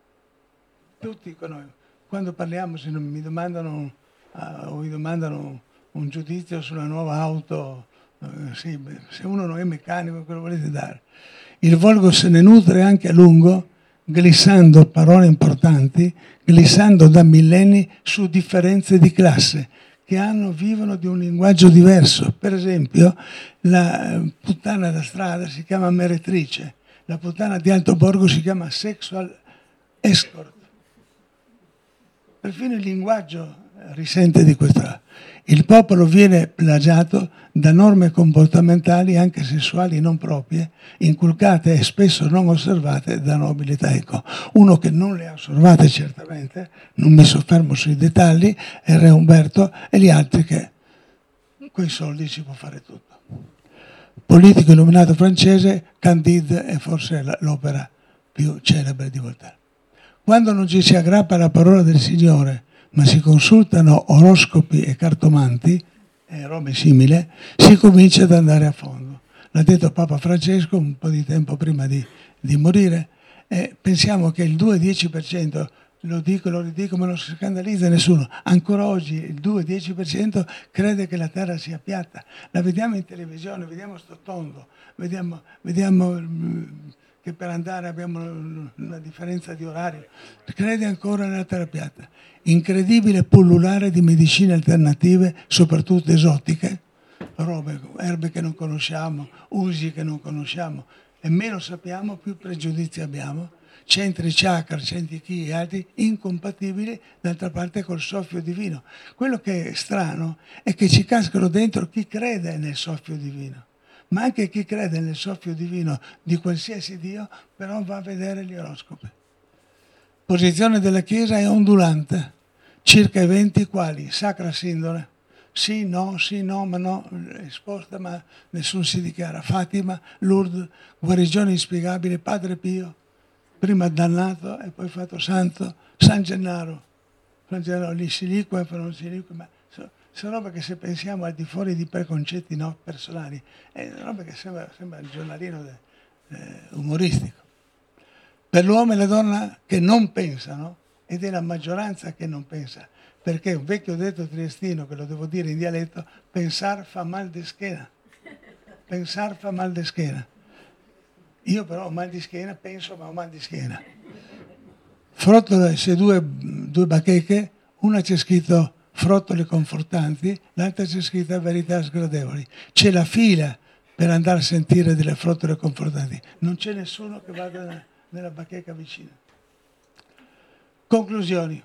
Tutti con noi. Quando parliamo, se non mi domandano uh, o mi domandano un giudizio sulla nuova auto, uh, sì, beh, se uno non è meccanico, quello volete dare. Il volgo se ne nutre anche a lungo, glissando parole importanti, glissando da millenni su differenze di classe che hanno, vivono di un linguaggio diverso. Per esempio, la puttana da strada si chiama meretrice, la puttana di Alto Borgo si chiama sexual escort. Perfino il linguaggio risente di questa. Il popolo viene plagiato da norme comportamentali anche sessuali non proprie, inculcate e spesso non osservate da nobilità. Ecco, uno che non le ha osservate certamente, non mi soffermo sui dettagli, è il re Umberto, e gli altri che con i soldi si può fare tutto. Politico illuminato francese, Candide è forse l'opera più celebre di Voltaire. Quando non ci si aggrappa alla parola del Signore, ma si consultano oroscopi e cartomanti, e robe simili, si comincia ad andare a fondo. L'ha detto Papa Francesco un po' di tempo prima di, di morire, e pensiamo che il due dieci per cento, lo dico, lo ridico, ma non si scandalizza nessuno, ancora oggi il due dieci per cento crede che la Terra sia piatta. La vediamo in televisione, vediamo sto tondo, vediamo, vediamo che per andare abbiamo una differenza di orario, crede ancora nella Terra piatta. Incredibile pullulare di medicine alternative, soprattutto esotiche, robe, erbe che non conosciamo, usi che non conosciamo, e meno sappiamo più pregiudizi abbiamo, centri chakra, centri chi e altri incompatibili d'altra parte col soffio divino. Quello che è strano è che ci cascano dentro chi crede nel soffio divino, ma anche chi crede nel soffio divino di qualsiasi Dio, però va a vedere gli oroscopi. Posizione della Chiesa è ondulante, circa eventi quali sacra sindone, sì, no, sì, no, ma no, esposta, ma nessuno si dichiara. Fatima, Lourdes, guarigione inspiegabile, Padre Pio, prima dannato e poi fatto santo, San Gennaro, San Gennaro lì si liqua e poi non si liqua, ma sono robe che se pensiamo al di fuori di preconcetti no, personali, è roba che sembra, sembra il giornalino de, eh, umoristico. Per l'uomo e la donna che non pensano, ed è la maggioranza che non pensa, perché un vecchio detto triestino, che lo devo dire in dialetto, pensar fa mal di schiena. Pensar fa mal di schiena. Io però ho mal di schiena, penso, ma ho mal di schiena. Frottole, se due, due bacheche, una c'è scritto frottole confortanti, l'altra c'è scritto verità sgradevoli. C'è la fila per andare a sentire delle frottole confortanti. Non c'è nessuno che vada nella bacheca vicina. Conclusioni.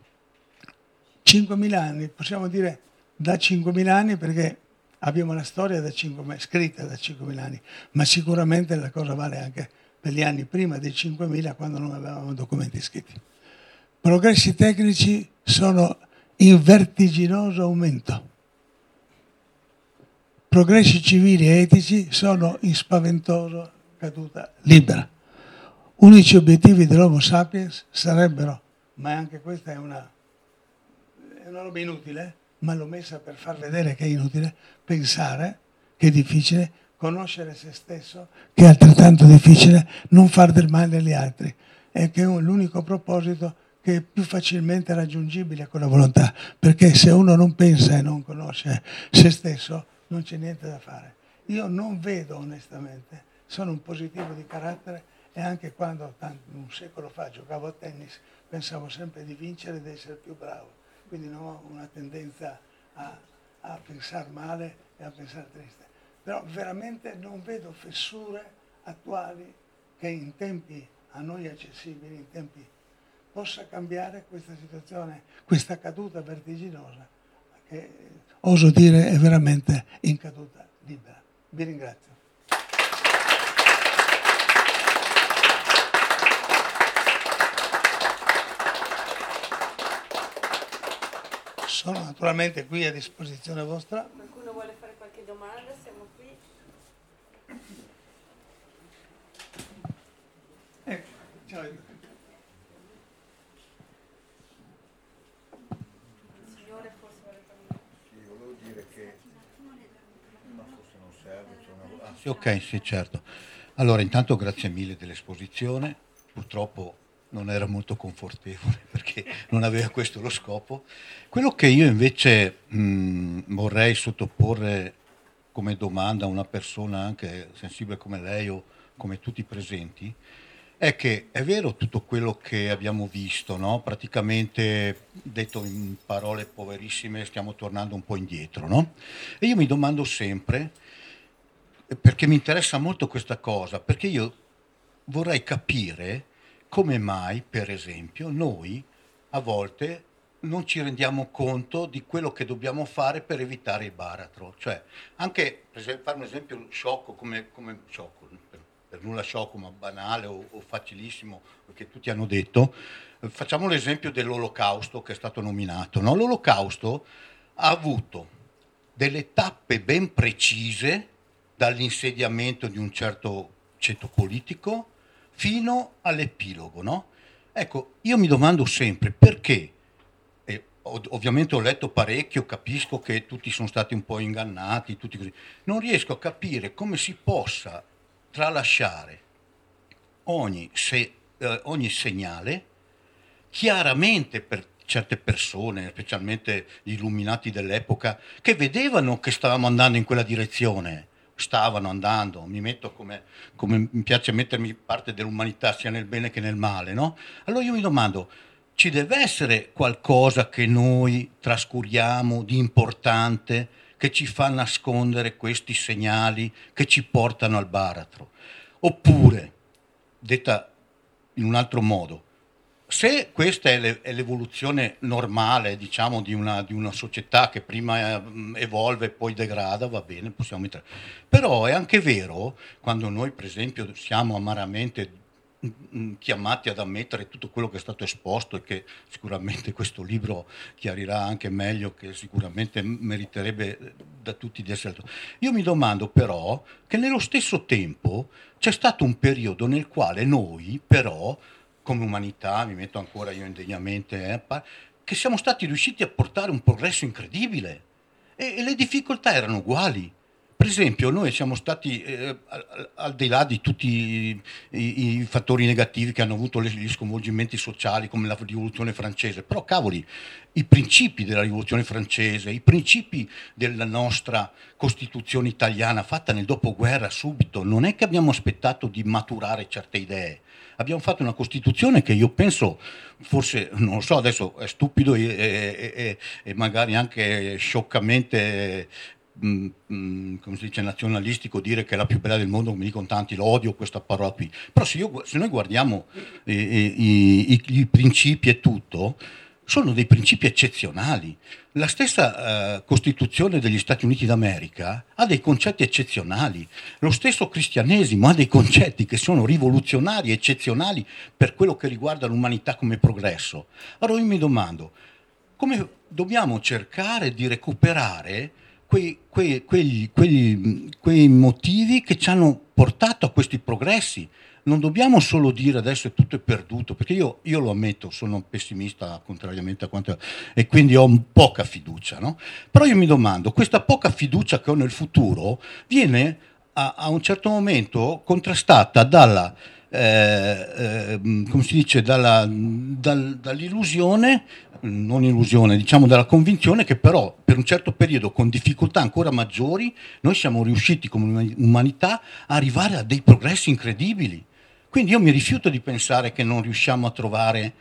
cinquemila anni, possiamo dire da cinquemila anni perché abbiamo la storia da cinquemila, scritta da cinquemila anni, ma sicuramente la cosa vale anche per gli anni prima dei cinquemila quando non avevamo documenti scritti. Progressi tecnici sono in vertiginoso aumento. Progressi civili e etici sono in spaventosa caduta libera. Unici obiettivi dell'Homo sapiens sarebbero, ma anche questa è una è una roba inutile, ma l'ho messa per far vedere che è inutile, pensare che è difficile, conoscere se stesso che è altrettanto difficile, non far del male agli altri, e che è l'unico proposito che è più facilmente raggiungibile con la volontà, perché se uno non pensa e non conosce se stesso non c'è niente da fare. Io non vedo onestamente, sono un positivo di carattere e anche quando tanto, un secolo fa giocavo a tennis pensavo sempre di vincere e di essere più bravo. Quindi non ho una tendenza a, a pensare male e a pensare triste. Però veramente non vedo fessure attuali che in tempi a noi accessibili, in tempi, possa cambiare questa situazione, questa caduta vertiginosa, che oso dire è veramente in caduta libera. Vi ringrazio. Sono naturalmente qui a disposizione vostra. Qualcuno vuole fare qualche domanda? Siamo qui. Ecco, ciao. Il signore forse vuole parlare. Sì, volevo dire che ma forse non serve, c'è una... ah, sì, ok, sì, certo. Allora, intanto grazie mille dell'esposizione. Purtroppo non era molto confortevole perché non aveva questo lo scopo. Quello che io invece mh, vorrei sottoporre come domanda a una persona anche sensibile come lei o come tutti i presenti è che è vero tutto quello che abbiamo visto, no? Praticamente detto in parole poverissime stiamo tornando un po' indietro, no? E io mi domando sempre, perché mi interessa molto questa cosa, perché io vorrei capire come mai, per esempio, noi a volte non ci rendiamo conto di quello che dobbiamo fare per evitare il baratro. Cioè, anche per esempio, fare un esempio sciocco, come, come sciocco, per, per nulla sciocco, ma banale o, o facilissimo, che tutti hanno detto, eh, facciamo l'esempio dell'Olocausto che è stato nominato. No? L'Olocausto ha avuto delle tappe ben precise dall'insediamento di un certo ceto politico fino all'epilogo, no? Ecco, io mi domando sempre perché, e ov- ovviamente ho letto parecchio, capisco che tutti sono stati un po' ingannati, tutti così. Non riesco a capire come si possa tralasciare ogni, se- eh, ogni segnale chiaramente per certe persone, specialmente gli illuminati dell'epoca, che vedevano che stavamo andando in quella direzione, stavano andando, mi metto come, come mi piace mettermi parte dell'umanità sia nel bene che nel male, no? Allora io mi domando, ci deve essere qualcosa che noi trascuriamo di importante che ci fa nascondere questi segnali che ci portano al baratro? Oppure, detta in un altro modo, se questa è, le- è l'evoluzione normale, diciamo, di una, di una società che prima eh, evolve e poi degrada, va bene, possiamo entrare. Però è anche vero, quando noi, per esempio, siamo amaramente mm, mm, chiamati ad ammettere tutto quello che è stato esposto e che sicuramente questo libro chiarirà anche meglio, che sicuramente meriterebbe eh, da tutti di essere. Io mi domando però che nello stesso tempo c'è stato un periodo nel quale noi, però, come umanità, mi metto ancora io indegnamente, eh, pa- che siamo stati riusciti a portare un progresso incredibile e, e le difficoltà erano uguali. Per esempio, noi siamo stati, eh, al, al di là di tutti i, i- i fattori negativi che hanno avuto le- gli sconvolgimenti sociali come la rivoluzione francese, però cavoli, i principi della rivoluzione francese, i principi della nostra Costituzione italiana fatta nel dopoguerra subito, non è che abbiamo aspettato di maturare certe idee. Abbiamo fatto una Costituzione che io penso, forse, non lo so, adesso è stupido e, e- e- e magari anche scioccamente, mh, mh, come si dice, nazionalistico dire che è la più bella del mondo, come dicono tanti, lo odio questa parola qui. Però se, io- se noi guardiamo eh, i, i- i principi e tutto, sono dei principi eccezionali. La stessa eh, Costituzione degli Stati Uniti d'America ha dei concetti eccezionali. Lo stesso cristianesimo ha dei concetti che sono rivoluzionari, eccezionali per quello che riguarda l'umanità come progresso. Allora io mi domando, come dobbiamo cercare di recuperare quei, quei- quegli, quegli- quei motivi che ci hanno portato a questi progressi? Non dobbiamo solo dire adesso è tutto è perduto, perché io, io lo ammetto, sono pessimista contrariamente a quanto, e quindi ho poca fiducia, no? Però io mi domando, questa poca fiducia che ho nel futuro viene a, a un certo momento contrastata dalla, eh, eh, come si dice, dalla, dal- dall'illusione, non illusione, diciamo dalla convinzione che però per un certo periodo con difficoltà ancora maggiori noi siamo riusciti come umanità a arrivare a dei progressi incredibili. Quindi io mi rifiuto di pensare che non riusciamo a trovare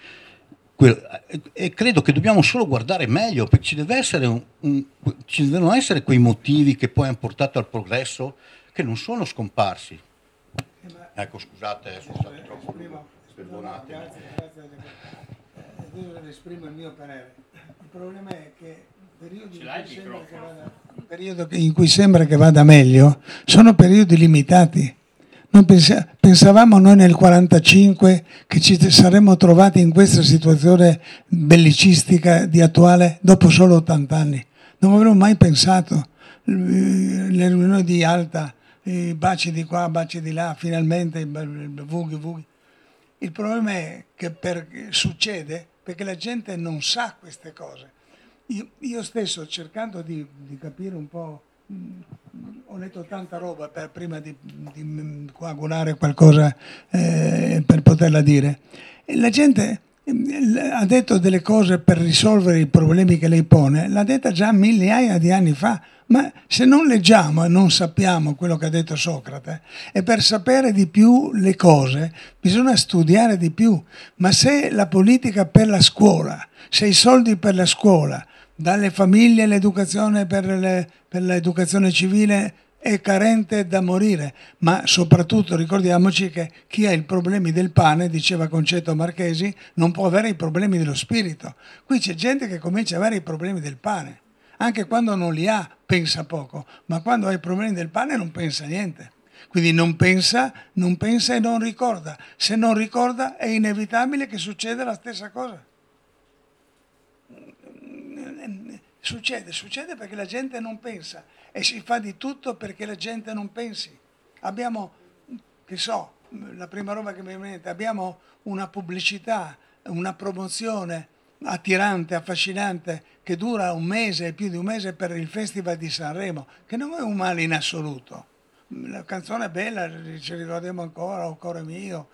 que- e credo che dobbiamo solo guardare meglio, perché ci deve essere un, un- ci devono essere quei motivi che poi hanno portato al progresso che non sono scomparsi. Ecco, scusate, sono stato troppo perdonatemi. Grazie, grazie. Eh, Devo esprimere il mio parere. Il problema è che periodi in cui sembra che vada, periodo che- in cui sembra che vada meglio sono periodi limitati. Non pensa- pensavamo noi nel quarantacinque che ci saremmo trovati in questa situazione bellicistica di attuale dopo solo ottanta anni. Non avremmo mai pensato. Le riunioni di Alta, i baci di qua, baci di là, finalmente il vughi vughi. Il problema è che per, succede perché la gente non sa queste cose. Io, io stesso cercando di, di capire un po', mh, ho letto tanta roba per, prima di, di coagulare qualcosa eh, per poterla dire. E la gente eh, ha detto delle cose per risolvere i problemi che lei pone, l'ha detta già migliaia di anni fa. Ma se non leggiamo e non sappiamo quello che ha detto Socrate, e per sapere di più le cose bisogna studiare di più. Ma se la politica per la scuola, se i soldi per la scuola, dalle famiglie l'educazione per, le, per l'educazione civile è carente da morire, ma soprattutto ricordiamoci che chi ha i problemi del pane, diceva Concetto Marchesi, non può avere i problemi dello spirito. Qui c'è gente che comincia ad avere i problemi del pane. Anche quando non li ha pensa poco, ma quando ha i problemi del pane non pensa niente. Quindi non pensa, non pensa e non ricorda. Se non ricorda è inevitabile che succeda la stessa cosa. Succede, succede perché la gente non pensa e si fa di tutto perché la gente non pensi. Abbiamo, che so, la prima roba che mi viene in mente, abbiamo una pubblicità, una promozione attirante, affascinante, che dura un mese, più di un mese, per il Festival di Sanremo, che non è un male in assoluto. La canzone è bella, ci ricordiamo ancora, O cuore mio,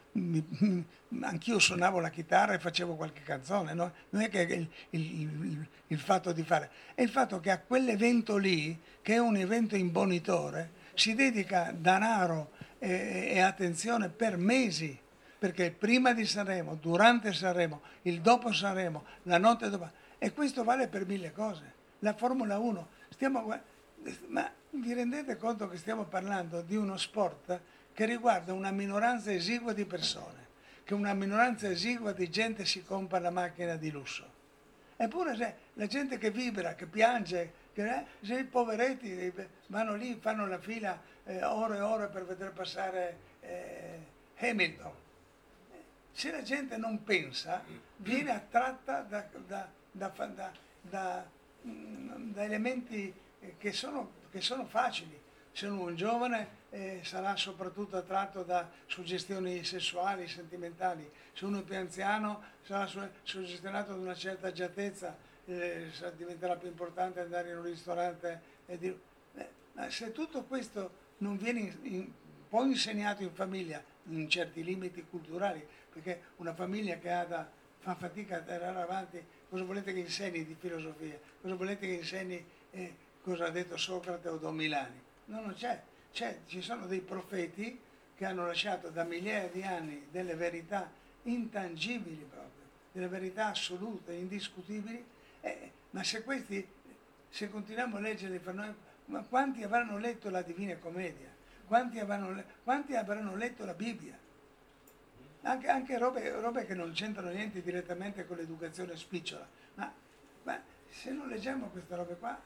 anch'io suonavo la chitarra e facevo qualche canzone, no? Non è che il, il, il, il fatto di fare, è il fatto che a quell'evento lì, che è un evento imbonitore, si dedica denaro e, e attenzione per mesi, perché prima di Sanremo, durante Sanremo, il dopo Sanremo, la notte dopo, e questo vale per mille cose. La Formula uno, stiamo, ma vi rendete conto che stiamo parlando di uno sport che riguarda una minoranza esigua di persone, che una minoranza esigua di gente si compra la macchina di lusso. Eppure se la gente che vibra, che piange, che, eh, se i poveretti vanno lì, fanno la fila eh, ore e ore per vedere passare eh, Hamilton. Se la gente non pensa, viene attratta da, da, da, da, da, da elementi che sono, che sono facili. Se uno è un giovane eh, sarà soprattutto attratto da suggestioni sessuali, sentimentali. Se uno è più anziano sarà suggestionato da una certa agiatezza, eh, diventerà più importante andare in un ristorante e dire... Eh, ma se tutto questo non viene in, in, poi insegnato in famiglia, in certi limiti culturali, perché una famiglia che ha da, fa fatica ad andare avanti, cosa volete che insegni di filosofia? Cosa volete che insegni eh, cosa ha detto Socrate o Don Milani? No, non c'è. c'è. Ci sono dei profeti che hanno lasciato da migliaia di anni delle verità intangibili proprio, delle verità assolute, indiscutibili, eh, ma se questi, se continuiamo a leggerli per noi, ma quanti avranno letto la Divina Commedia? Quanti avranno, quanti avranno letto la Bibbia? Anche, anche robe, robe che non c'entrano niente direttamente con l'educazione spicciola, ma, ma se non leggiamo queste robe qua,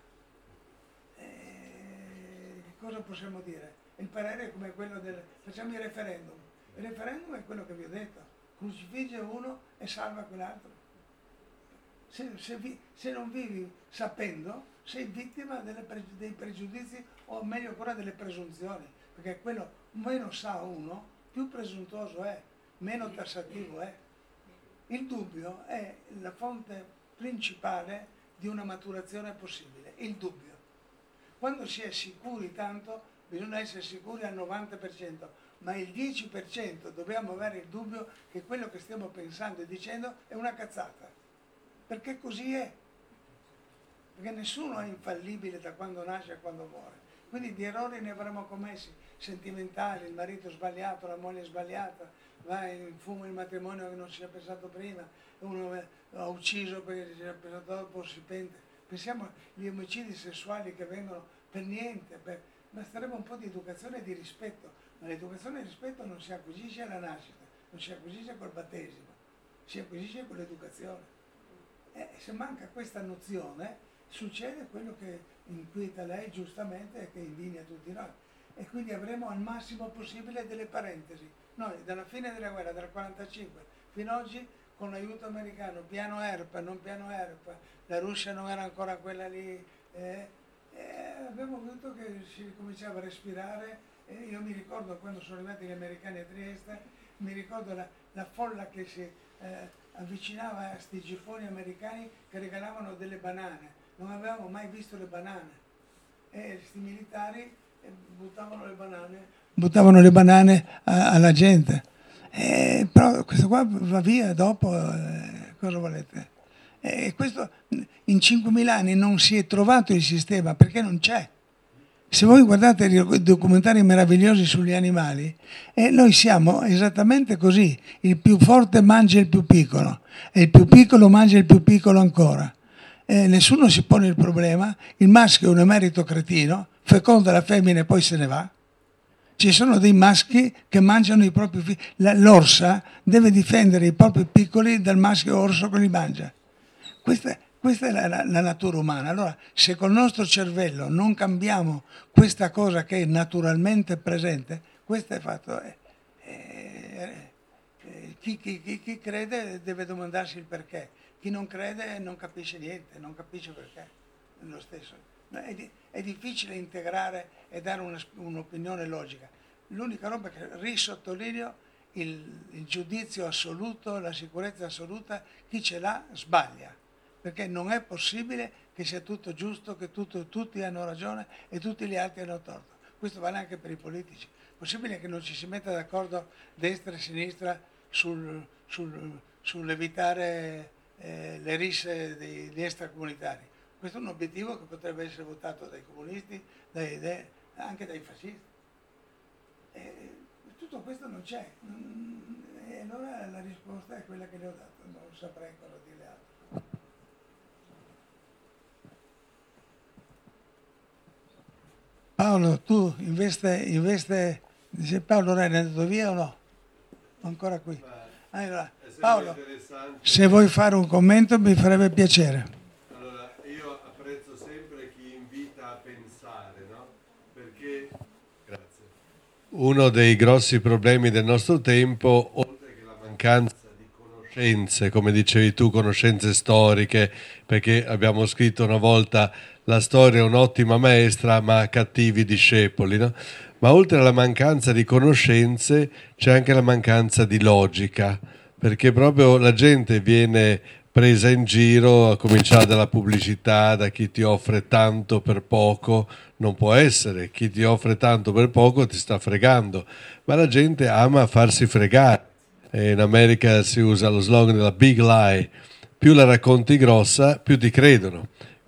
eh, cosa possiamo dire? Il parere è come quello del... facciamo il referendum. Il referendum è quello che vi ho detto, crocifigge uno e salva quell'altro. Se, se, vi, se non vivi sapendo, sei vittima delle, dei pregiudizi, o meglio ancora delle presunzioni, perché quello meno sa uno, più presuntuoso è, meno tassativo è. Il dubbio è la fonte principale di una maturazione possibile, il dubbio. Quando si è sicuri tanto, bisogna essere sicuri al novanta per cento, ma il dieci per cento dobbiamo avere il dubbio che quello che stiamo pensando e dicendo è una cazzata, perché così è. Perché nessuno è infallibile da quando nasce a quando muore. Quindi di errori ne avremo commessi, sentimentali, il marito sbagliato, la moglie sbagliata, va in fumo il matrimonio che non si è pensato prima, uno ha ucciso perché si è pensato dopo, si pente. Pensiamo agli omicidi sessuali che vengono per niente, per... basterebbe un po' di educazione e di rispetto, ma l'educazione e il rispetto non si acquisisce alla nascita, non si acquisisce col battesimo, si acquisisce con l'educazione. E se manca questa nozione, succede quello che inquieta lei giustamente e che indigna tutti noi. E quindi avremo al massimo possibile delle parentesi. Noi dalla fine della guerra, dal quarantacinque fino ad oggi, con l'aiuto americano, piano E R P, non piano E R P, la Russia non era ancora quella lì, eh, eh, abbiamo visto che si cominciava a respirare. Eh, io mi ricordo quando sono arrivati gli americani a Trieste, mi ricordo la, la folla che si eh, avvicinava a questi gifoni americani che regalavano delle banane. Non avevamo mai visto le banane e questi militari eh, buttavano le banane, buttavano le banane a, alla gente. Eh, però questo qua va via dopo, eh, cosa volete? E eh, questo in cinquemila anni non si è trovato il sistema perché non c'è. Se voi guardate i documentari meravigliosi sugli animali, eh, noi siamo esattamente così, il più forte mangia il più piccolo e il più piccolo mangia il più piccolo ancora. Eh, nessuno si pone il problema, il maschio è un emerito cretino, feconda la femmina e poi se ne va. Ci sono dei maschi che mangiano i propri figli, l'orsa deve difendere i propri piccoli dal maschio orso che li mangia. Questa, questa è la, la, la natura umana. Allora, se col nostro cervello non cambiamo questa cosa che è naturalmente presente, questo è fatto. Eh, eh, eh, chi, chi, chi, chi crede deve domandarsi il perché. Chi non crede non capisce niente, non capisce perché, è lo stesso. È, di, è difficile integrare e dare una, un'opinione logica. L'unica roba che risottolineo il, il giudizio assoluto, la sicurezza assoluta, chi ce l'ha sbaglia, perché non è possibile che sia tutto giusto, che tutto, tutti hanno ragione e tutti gli altri hanno torto. Questo vale anche per i politici. È possibile che non ci si metta d'accordo destra e sinistra sul, sul, sull'evitare eh, le risse degli extracomunitari. Questo è un obiettivo che potrebbe essere votato dai comunisti, dai, dai, anche dai fascisti. E tutto questo non c'è. E allora la risposta è quella che le ho dato, non saprei cosa dire altro. Paolo, tu investe, investe dice Paolo Ren è andato via o no? Ancora qui. Allora, Paolo, se vuoi fare un commento mi farebbe piacere. Allora, io apprezzo sempre chi invita a pensare, no? Perché grazie. Uno dei grossi problemi del nostro tempo, oltre che la mancanza di conoscenze, come dicevi tu, conoscenze storiche, perché abbiamo scritto una volta la storia è un'ottima maestra ma cattivi discepoli, no? Ma oltre alla mancanza di conoscenze c'è anche la mancanza di logica, perché proprio la gente viene presa in giro, a cominciare dalla pubblicità, da chi ti offre tanto per poco. Non può essere, chi ti offre tanto per poco ti sta fregando, ma la gente ama farsi fregare. E in America si usa lo slogan della big lie: più la racconti grossa più ti credono,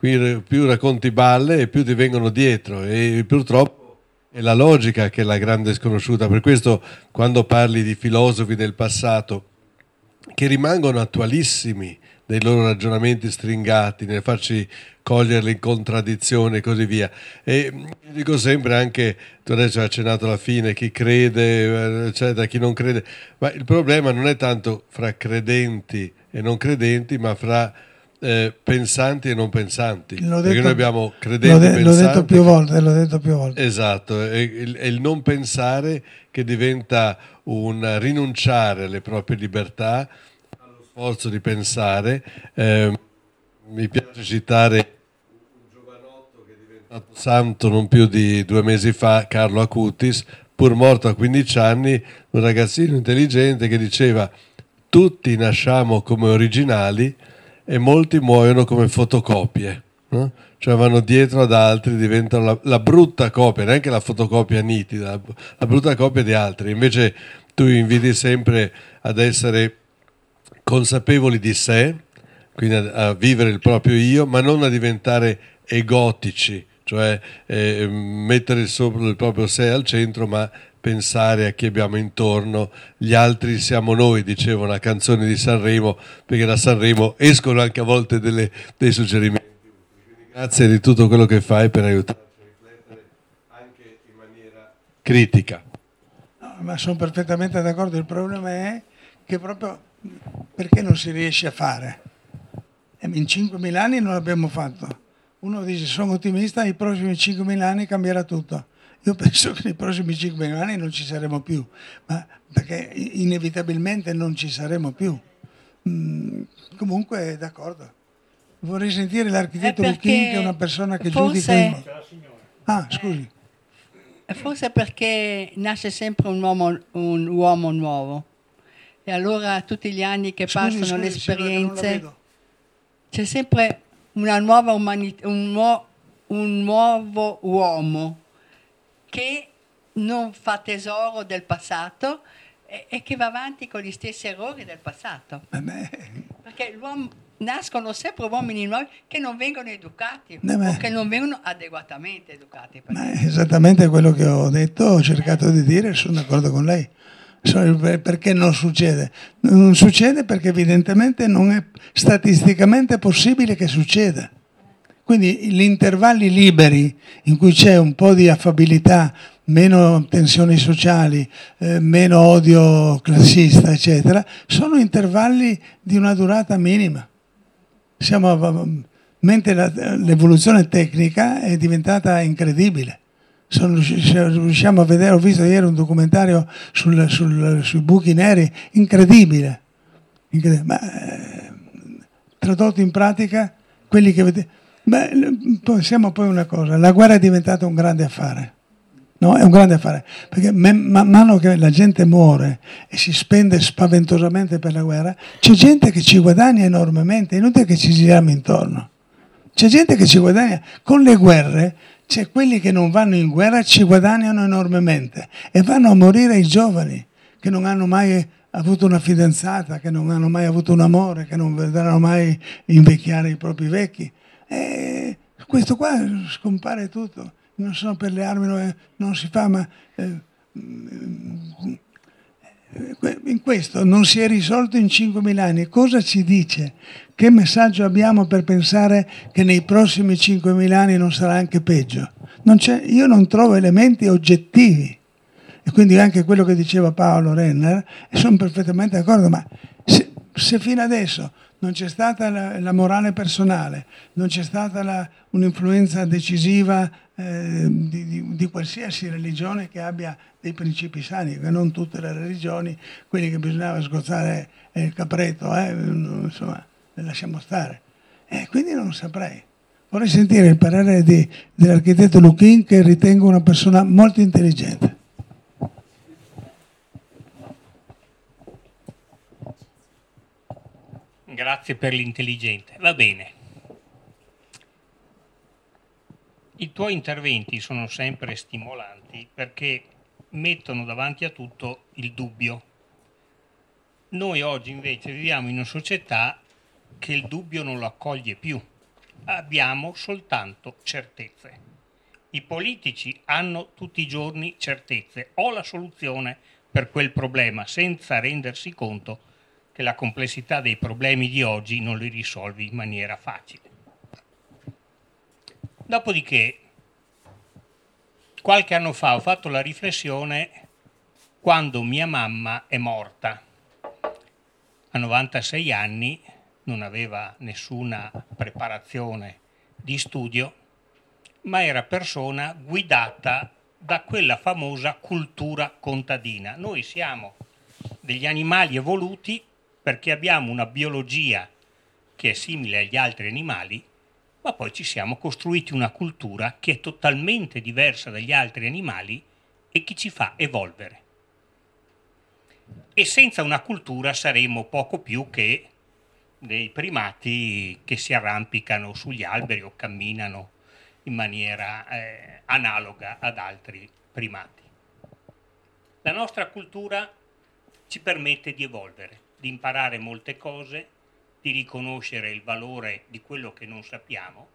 più racconti balle e più ti vengono dietro, e purtroppo è la logica che è la grande sconosciuta. Per questo quando parli di filosofi del passato che rimangono attualissimi nei loro ragionamenti stringati, nel farci coglierli in contraddizione e così via. E dico sempre, anche tu adesso hai accennato alla fine, chi crede, eccetera, chi non crede, ma il problema non è tanto fra credenti e non credenti, ma fra eh, pensanti e non pensanti. L'ho perché detto, noi abbiamo credenti l'ho, de- pensanti. l'ho detto più volte, l'ho detto più volte. Esatto, è il, è il non pensare che diventa un rinunciare alle proprie libertà, allo sforzo di pensare. Eh, mi piace citare un giovanotto che è diventato santo non più di due mesi fa, Carlo Acutis, pur morto a quindici anni, un ragazzino intelligente che diceva: tutti nasciamo come originali e molti muoiono come fotocopie, no? Cioè vanno dietro ad altri, diventano la, la brutta copia, neanche la fotocopia nitida, la, la brutta copia di altri. Invece tu inviti sempre ad essere consapevoli di sé, quindi a, a vivere il proprio io, ma non a diventare egotici, cioè eh, mettere sopra il proprio sé al centro, ma pensare a chi abbiamo intorno. Gli altri siamo noi, diceva una canzone di Sanremo, perché da Sanremo escono anche a volte delle, dei suggerimenti. Quindi grazie di tutto quello che fai per aiutarci a riflettere anche in maniera critica. No, ma sono perfettamente d'accordo. Il problema è che proprio perché non si riesce a fare. In cinquemila anni non l'abbiamo fatto. Uno dice sono ottimista, nei prossimi cinquemila anni cambierà tutto. Io penso che nei prossimi cinquemila anni non ci saremo più, ma perché inevitabilmente non ci saremo più. Mm, comunque d'accordo. Vorrei sentire l'architetto Lucchini, che è una persona che forse, giudica. Ah, scusi. Forse perché nasce sempre un uomo, un uomo nuovo. E allora tutti gli anni che Scusi, passano, le scusi, sembra che non la esperienze, vedo. c'è sempre una nuova umanità, un, nuo- un nuovo uomo che non fa tesoro del passato e, e che va avanti con gli stessi errori del passato. Vabbè. Perché l'uomo, nascono sempre uomini nuovi che non vengono educati Vabbè. o che non vengono adeguatamente educati. Ma è esattamente quello che ho detto, ho cercato di dire, sono d'accordo con lei. Perché non succede? Non succede perché evidentemente non è statisticamente possibile che succeda. Quindi gli intervalli liberi in cui c'è un po' di affabilità, meno tensioni sociali, eh, meno odio classista, eccetera, sono intervalli di una durata minima. Siamo, mentre la, l'evoluzione tecnica è diventata incredibile. Sono, riusciamo a vedere, ho visto ieri un documentario sul, sul, sui buchi neri, incredibile, incredibile. Ma eh, tradotto in pratica, quelli che vedete, beh, pensiamo poi una cosa, la guerra è diventata un grande affare, no? È un grande affare, perché man, man mano che la gente muore e si spende spaventosamente per la guerra, c'è gente che ci guadagna enormemente, è inutile che ci giriamo intorno. C'è gente che ci guadagna con le guerre, c'è quelli che non vanno in guerra ci guadagnano enormemente e vanno a morire i giovani che non hanno mai avuto una fidanzata, che non hanno mai avuto un amore, che non vedranno mai invecchiare i propri vecchi. E questo qua scompare tutto. Non sono per le armi, non, non si fa, ma eh, in questo non si è risolto in cinquemila anni. Cosa ci dice? Che messaggio abbiamo per pensare che nei prossimi cinquemila anni non sarà anche peggio? Non c'è, io non trovo elementi oggettivi. E quindi anche quello che diceva Paolo Renner, e sono perfettamente d'accordo, ma se, se fino adesso non c'è stata la, la morale personale, non c'è stata la, un'influenza decisiva eh, di, di, di qualsiasi religione che abbia dei principi sani, che non tutte le religioni, quelli che bisognava sgozzare il capretto, eh, insomma, le lasciamo stare. E quindi non saprei. Vorrei sentire il parere di, dell'architetto Luchin, che ritengo una persona molto intelligente. Grazie per l'intelligente. Va bene. I tuoi interventi sono sempre stimolanti perché mettono davanti a tutto il dubbio. Noi oggi invece viviamo in una società che il dubbio non lo accoglie più. Abbiamo soltanto certezze. I politici hanno tutti i giorni certezze. Ho la soluzione per quel problema senza rendersi conto che la complessità dei problemi di oggi non li risolvi in maniera facile. Dopodiché, qualche anno fa ho fatto la riflessione quando mia mamma è morta. A novantasei anni, non aveva nessuna preparazione di studio, ma era persona guidata da quella famosa cultura contadina. Noi siamo degli animali evoluti perché abbiamo una biologia che è simile agli altri animali, ma poi ci siamo costruiti una cultura che è totalmente diversa dagli altri animali e che ci fa evolvere. E senza una cultura saremo poco più che dei primati che si arrampicano sugli alberi o camminano in maniera eh, analoga ad altri primati. La nostra cultura ci permette di evolvere, di imparare molte cose, di riconoscere il valore di quello che non sappiamo,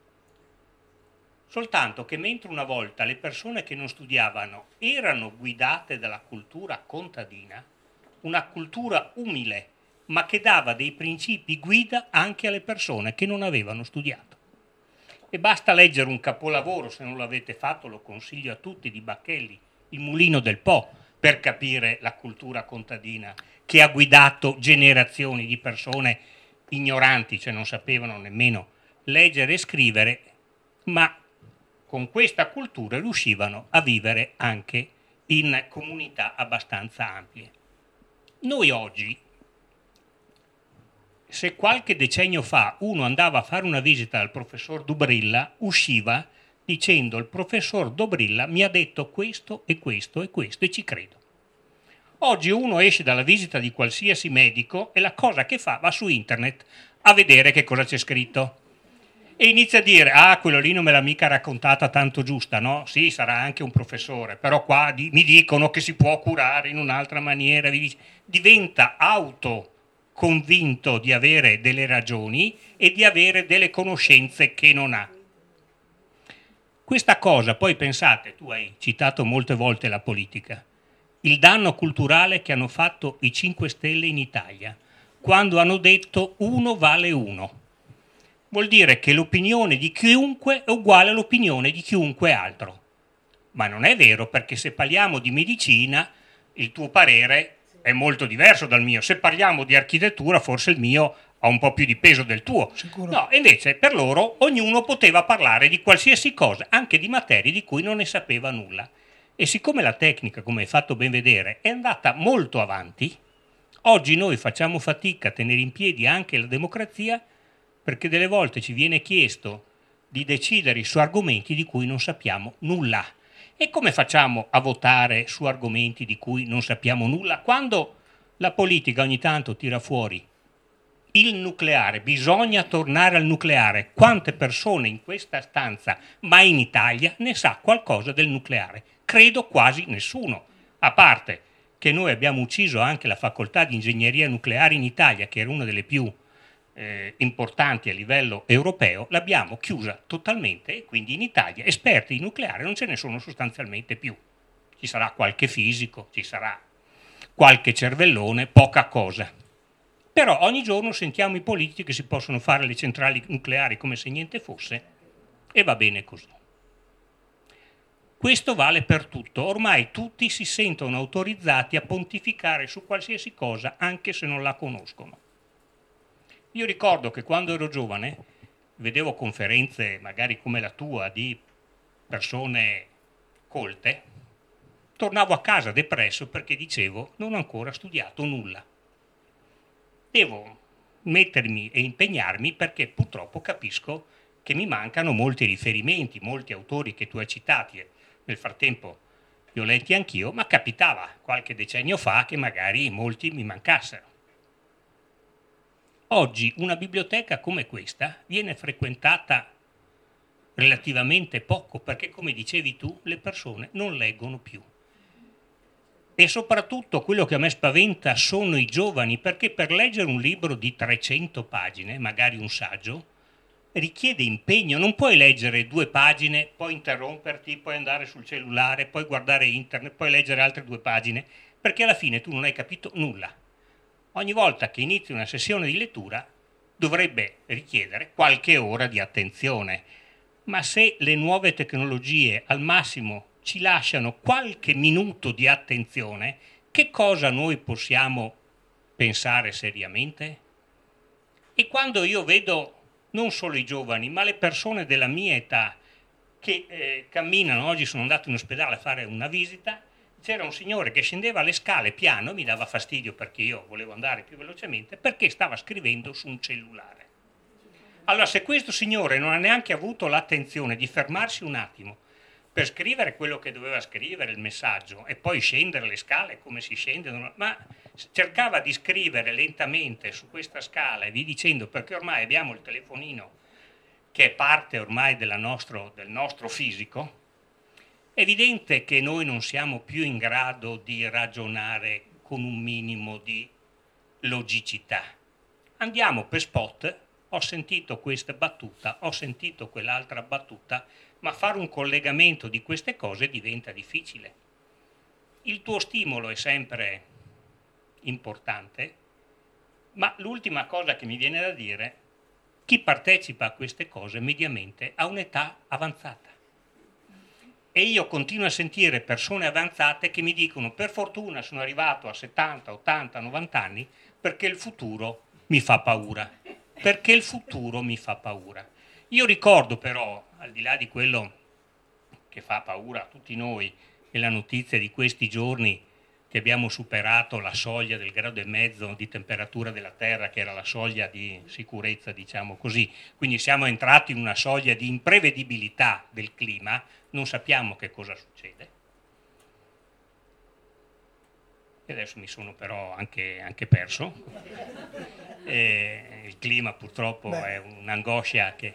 soltanto che mentre una volta le persone che non studiavano erano guidate dalla cultura contadina, una cultura umile, ma che dava dei principi guida anche alle persone che non avevano studiato. E basta leggere un capolavoro, se non l'avete fatto lo consiglio a tutti, di Bacchelli, Il mulino del Po, per capire la cultura contadina che ha guidato generazioni di persone ignoranti, cioè non sapevano nemmeno leggere e scrivere, ma con questa cultura riuscivano a vivere anche in comunità abbastanza ampie. Noi oggi, se qualche decennio fa uno andava a fare una visita al professor Dobrilla, usciva dicendo: il professor Dobrilla mi ha detto questo e questo e questo e ci credo. Oggi uno esce dalla visita di qualsiasi medico e la cosa che fa va su internet a vedere che cosa c'è scritto e inizia a dire: ah, quello lì non me l'ha mica raccontata tanto giusta, no? Sì, sarà anche un professore, però qua di- mi dicono che si può curare in un'altra maniera. Diventa autoconvinto di avere delle ragioni e di avere delle conoscenze che non ha. Questa cosa, poi pensate, tu hai citato molte volte la politica, il danno culturale che hanno fatto i cinque Stelle in Italia, quando hanno detto uno vale uno. Vuol dire che l'opinione di chiunque è uguale all'opinione di chiunque altro. Ma non è vero, perché se parliamo di medicina, il tuo parere è molto diverso dal mio. Se parliamo di architettura, forse il mio ha un po' più di peso del tuo. Sicuro. No, invece per loro ognuno poteva parlare di qualsiasi cosa, anche di materie di cui non ne sapeva nulla. E siccome la tecnica, come hai fatto ben vedere, è andata molto avanti, oggi noi facciamo fatica a tenere in piedi anche la democrazia, perché delle volte ci viene chiesto di decidere su argomenti di cui non sappiamo nulla. E come facciamo a votare su argomenti di cui non sappiamo nulla? Quando la politica ogni tanto tira fuori il nucleare, bisogna tornare al nucleare. Quante persone in questa stanza, ma in Italia, ne sa qualcosa del nucleare? Credo quasi nessuno, a parte che noi abbiamo ucciso anche la facoltà di ingegneria nucleare in Italia, che era una delle più eh, importanti a livello europeo, l'abbiamo chiusa totalmente e quindi in Italia esperti di nucleare non ce ne sono sostanzialmente più. Ci sarà qualche fisico, ci sarà qualche cervellone, poca cosa. Però ogni giorno sentiamo i politici che si possono fare le centrali nucleari come se niente fosse e va bene così. Questo vale per tutto. Ormai tutti si sentono autorizzati a pontificare su qualsiasi cosa anche se non la conoscono. Io ricordo che quando ero giovane vedevo conferenze magari come la tua di persone colte, tornavo a casa depresso perché dicevo non ho ancora studiato nulla. Devo mettermi e impegnarmi perché purtroppo capisco che mi mancano molti riferimenti, molti autori che tu hai citati e nel frattempo li ho letti anch'io, ma capitava qualche decennio fa che magari molti mi mancassero. Oggi una biblioteca come questa viene frequentata relativamente poco perché, come dicevi tu, le persone non leggono più. E soprattutto quello che a me spaventa sono i giovani, perché per leggere un libro di trecento pagine, magari un saggio, richiede impegno. Non puoi leggere due pagine, poi interromperti, poi andare sul cellulare, poi guardare internet, poi leggere altre due pagine, perché alla fine tu non hai capito nulla. Ogni volta che inizi una sessione di lettura dovrebbe richiedere qualche ora di attenzione. Ma se le nuove tecnologie al massimo ci lasciano qualche minuto di attenzione, che cosa noi possiamo pensare seriamente? E quando io vedo non solo i giovani, ma le persone della mia età che eh, camminano, oggi sono andato in ospedale a fare una visita, c'era un signore che scendeva le scale piano, mi dava fastidio perché io volevo andare più velocemente, perché stava scrivendo su un cellulare. Allora, se questo signore non ha neanche avuto l'attenzione di fermarsi un attimo per scrivere quello che doveva scrivere, il messaggio, e poi scendere le scale come si scende, ma cercava di scrivere lentamente su questa scala e vi dicendo, perché ormai abbiamo il telefonino che è parte ormai della nostro, del nostro fisico, è evidente che noi non siamo più in grado di ragionare con un minimo di logicità. Andiamo per spot, ho sentito questa battuta, ho sentito quell'altra battuta, ma fare un collegamento di queste cose diventa difficile. Il tuo stimolo è sempre importante, ma l'ultima cosa che mi viene da dire, chi partecipa a queste cose mediamente ha un'età avanzata. E io continuo a sentire persone avanzate che mi dicono per fortuna sono arrivato a settanta, ottanta, novanta anni perché il futuro mi fa paura, perché il futuro mi fa paura. Io ricordo però, al di là di quello che fa paura a tutti noi, e la notizia di questi giorni che abbiamo superato la soglia del grado e mezzo di temperatura della Terra, che era la soglia di sicurezza, diciamo così. Quindi siamo entrati in una soglia di imprevedibilità del clima, non sappiamo che cosa succede. E adesso mi sono però anche, anche perso. E il clima purtroppo Beh. è un'angoscia che...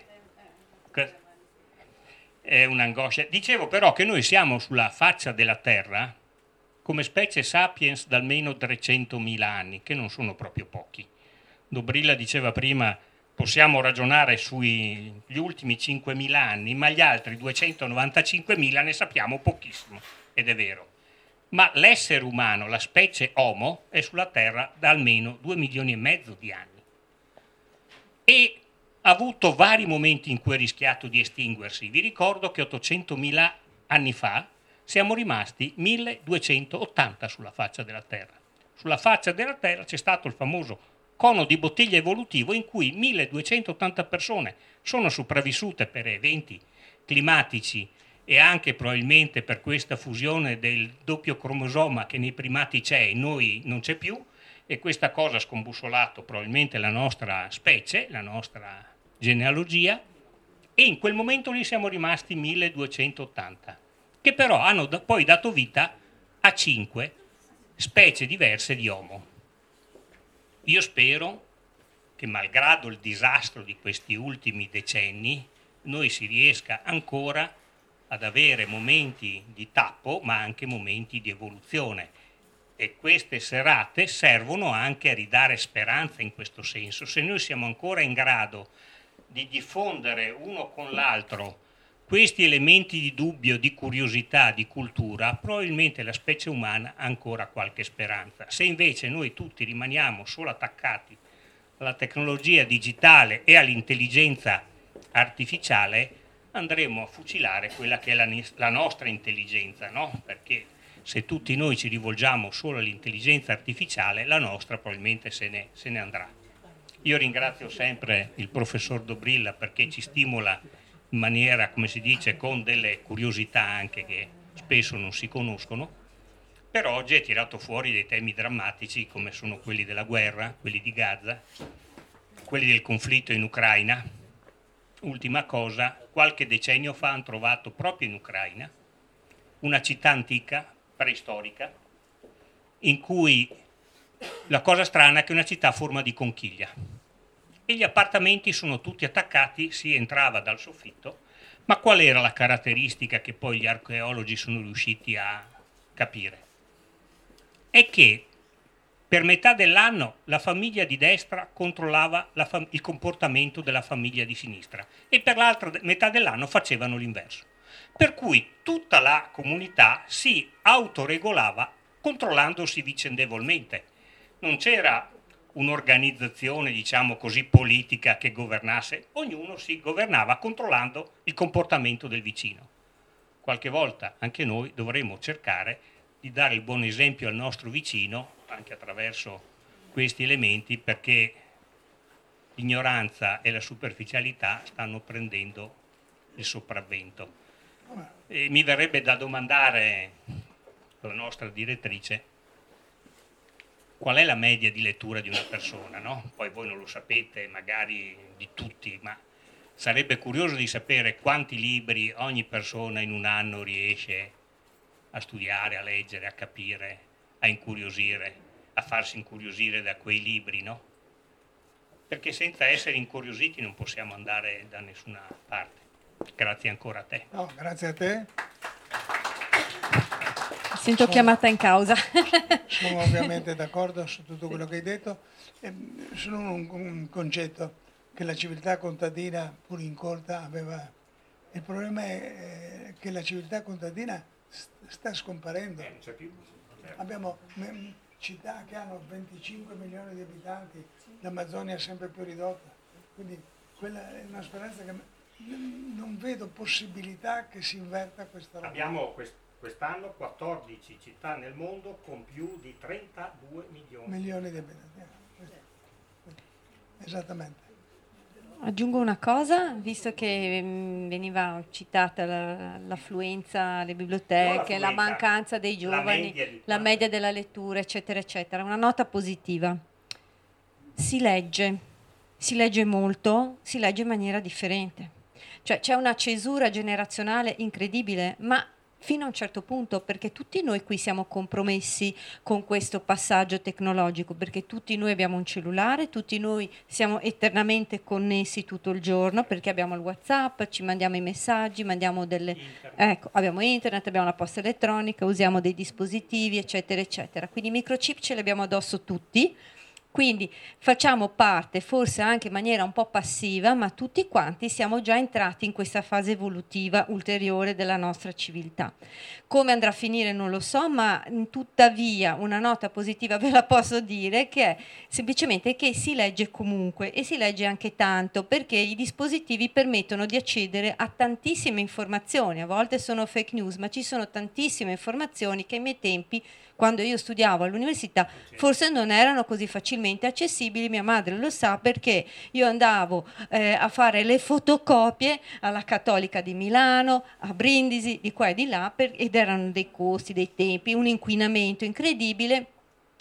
È un'angoscia. Dicevo però che noi siamo sulla faccia della Terra come specie sapiens da almeno trecentomila anni, che non sono proprio pochi. Dobrilla diceva prima, possiamo ragionare sugli ultimi cinquemila anni, ma gli altri duecentonovantacinquemila ne sappiamo pochissimo, ed è vero. Ma l'essere umano, la specie Homo, è sulla Terra da almeno due milioni e mezzo di anni. E ha avuto vari momenti in cui è rischiato di estinguersi. Vi ricordo che ottocentomila anni fa siamo rimasti milleduecentottanta sulla faccia della Terra. Sulla faccia della Terra c'è stato il famoso cono di bottiglia evolutivo in cui milleduecentottanta persone sono sopravvissute per eventi climatici e anche probabilmente per questa fusione del doppio cromosoma che nei primati c'è e noi non c'è più, e questa cosa ha scombussolato probabilmente la nostra specie, la nostra genealogia, e in quel momento lì siamo rimasti milleduecentottanta. che però hanno da- poi dato vita a cinque specie diverse di Homo. Io spero che, malgrado il disastro di questi ultimi decenni, noi si riesca ancora ad avere momenti di tappo, ma anche momenti di evoluzione. E queste serate servono anche a ridare speranza in questo senso. Se noi siamo ancora in grado di diffondere uno con l'altro questi elementi di dubbio, di curiosità, di cultura, probabilmente la specie umana ha ancora qualche speranza. Se invece noi tutti rimaniamo solo attaccati alla tecnologia digitale e all'intelligenza artificiale, andremo a fucilare quella che è la, la nostra intelligenza, no? Perché se tutti noi ci rivolgiamo solo all'intelligenza artificiale, la nostra probabilmente se ne, se ne andrà. Io ringrazio sempre il professor Dobrilla perché ci stimola in maniera, come si dice, con delle curiosità anche che spesso non si conoscono. Per oggi è tirato fuori dei temi drammatici come sono quelli della guerra, quelli di Gaza, quelli del conflitto in Ucraina. Ultima cosa, qualche decennio fa hanno trovato proprio in Ucraina una città antica, preistorica, in cui la cosa strana è che è una città a forma di conchiglia e gli appartamenti sono tutti attaccati, si entrava dal soffitto, ma qual era la caratteristica che poi gli archeologi sono riusciti a capire? È che per metà dell'anno la famiglia di destra controllava la fam- il comportamento della famiglia di sinistra e per l'altra de- metà dell'anno facevano l'inverso. Per cui tutta la comunità si autoregolava controllandosi vicendevolmente. Non c'era un'organizzazione, diciamo così, politica che governasse, ognuno si governava controllando il comportamento del vicino. Qualche volta anche noi dovremmo cercare di dare il buon esempio al nostro vicino anche attraverso questi elementi, perché l'ignoranza e la superficialità stanno prendendo il sopravvento. E mi verrebbe da domandare alla nostra direttrice qual è la media di lettura di una persona, no? Poi voi non lo sapete, magari di tutti, ma sarebbe curioso di sapere quanti libri ogni persona in un anno riesce a studiare, a leggere, a capire, a incuriosire, a farsi incuriosire da quei libri, no? Perché senza essere incuriositi non possiamo andare da nessuna parte. Grazie ancora a te. No, grazie a te. Mi sento chiamata in causa. Sono ovviamente d'accordo su tutto quello che hai detto. E solo un, un concetto, che la civiltà contadina, pur incolta, aveva... Il problema è che la civiltà contadina sta scomparendo. Abbiamo città che hanno venticinque milioni di abitanti, l'Amazzonia è sempre più ridotta. Quindi quella è una speranza che non vedo possibilità che si inverta questa roba. Abbiamo quest- quest'anno quattordici città nel mondo con più di trentadue milioni, milioni di abitanti. Esattamente. Aggiungo una cosa, visto che mh, veniva citata la, l'affluenza alle biblioteche, la mancanza dei giovani, la media, la media della lettura, eccetera, eccetera. Una nota positiva. Si legge, si legge molto, si legge in maniera differente. Cioè c'è una cesura generazionale incredibile, ma fino a un certo punto, perché tutti noi qui siamo compromessi con questo passaggio tecnologico, perché tutti noi abbiamo un cellulare, tutti noi siamo eternamente connessi tutto il giorno, perché abbiamo il WhatsApp, ci mandiamo i messaggi, mandiamo delle, ecco, abbiamo internet, abbiamo la posta elettronica, usiamo dei dispositivi, eccetera, eccetera. Quindi i microchip ce li abbiamo addosso tutti. Quindi facciamo parte, forse anche in maniera un po' passiva, ma tutti quanti siamo già entrati in questa fase evolutiva ulteriore della nostra civiltà. Come andrà a finire non lo so, ma tuttavia una nota positiva ve la posso dire, che è semplicemente che si legge comunque e si legge anche tanto, perché i dispositivi permettono di accedere a tantissime informazioni. A volte sono fake news, ma ci sono tantissime informazioni che ai miei tempi, quando io studiavo all'università, forse non erano così facilmente accessibili. Mia madre lo sa, perché io andavo eh, a fare le fotocopie alla Cattolica di Milano, a Brindisi, di qua e di là, per, ed erano dei costi, dei tempi, un inquinamento incredibile.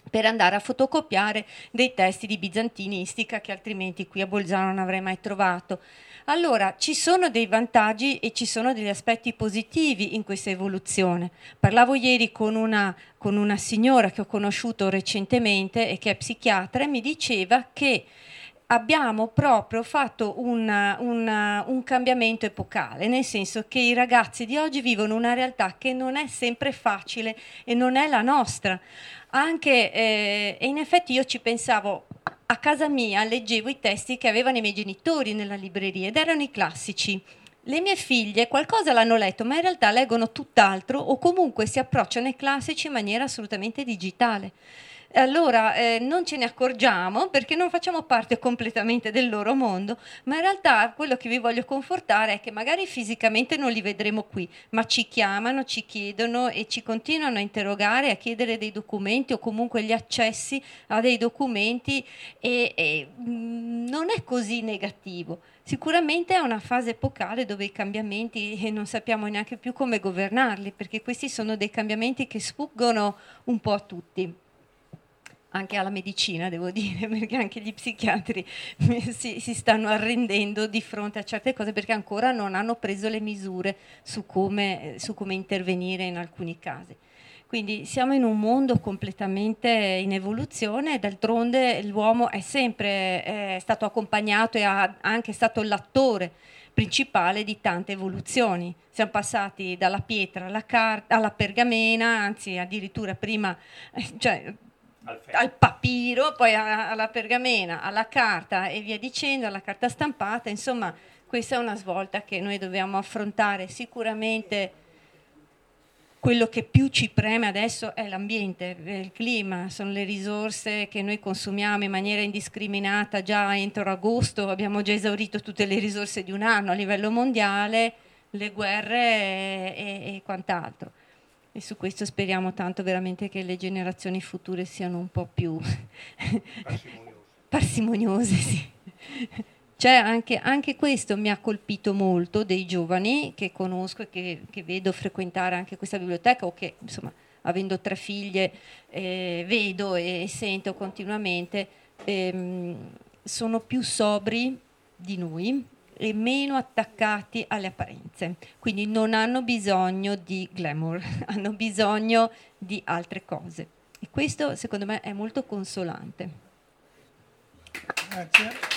per andare a fotocopiare dei testi di bizantinistica che altrimenti qui a Bolzano non avrei mai trovato. Allora, ci sono dei vantaggi e ci sono degli aspetti positivi in questa evoluzione. Parlavo ieri con una, con una signora che ho conosciuto recentemente e che è psichiatra e mi diceva che abbiamo proprio fatto una, una, un cambiamento epocale, nel senso che i ragazzi di oggi vivono una realtà che non è sempre facile e non è la nostra. Anche, eh, e in effetti io ci pensavo, a casa mia leggevo i testi che avevano i miei genitori nella libreria ed erano i classici. Le mie figlie qualcosa l'hanno letto, ma in realtà leggono tutt'altro o comunque si approcciano ai classici in maniera assolutamente digitale. Allora eh, non ce ne accorgiamo perché non facciamo parte completamente del loro mondo, ma in realtà quello che vi voglio confortare è che magari fisicamente non li vedremo qui, ma ci chiamano, ci chiedono e ci continuano a interrogare, a chiedere dei documenti o comunque gli accessi a dei documenti e, e mh, non è così negativo. Sicuramente è una fase epocale dove i cambiamenti e non sappiamo neanche più come governarli, perché questi sono dei cambiamenti che sfuggono un po' a tutti. Anche alla medicina, devo dire, perché anche gli psichiatri si, si stanno arrendendo di fronte a certe cose perché ancora non hanno preso le misure su come, su come intervenire in alcuni casi. Quindi siamo in un mondo completamente in evoluzione e d'altronde l'uomo è sempre è stato accompagnato e ha anche stato l'attore principale di tante evoluzioni. Siamo passati dalla pietra alla, carta, alla pergamena, anzi addirittura prima... Cioè, Al, al papiro, poi alla pergamena, alla carta e via dicendo, alla carta stampata. Insomma, questa è una svolta che noi dobbiamo affrontare. Sicuramente quello che più ci preme adesso è l'ambiente, il clima, sono le risorse che noi consumiamo in maniera indiscriminata. Già entro agosto abbiamo già esaurito tutte le risorse di un anno a livello mondiale, le guerre e, e quant'altro. E su questo speriamo tanto veramente che le generazioni future siano un po' più parsimoniose, parsimoniose sì. Cioè anche, anche questo mi ha colpito molto dei giovani che conosco e che, che vedo frequentare anche questa biblioteca o che insomma avendo tre figlie eh, vedo e sento continuamente, ehm, sono più sobri di noi e meno attaccati alle apparenze, quindi non hanno bisogno di glamour, hanno bisogno di altre cose e questo secondo me è molto consolante. Grazie.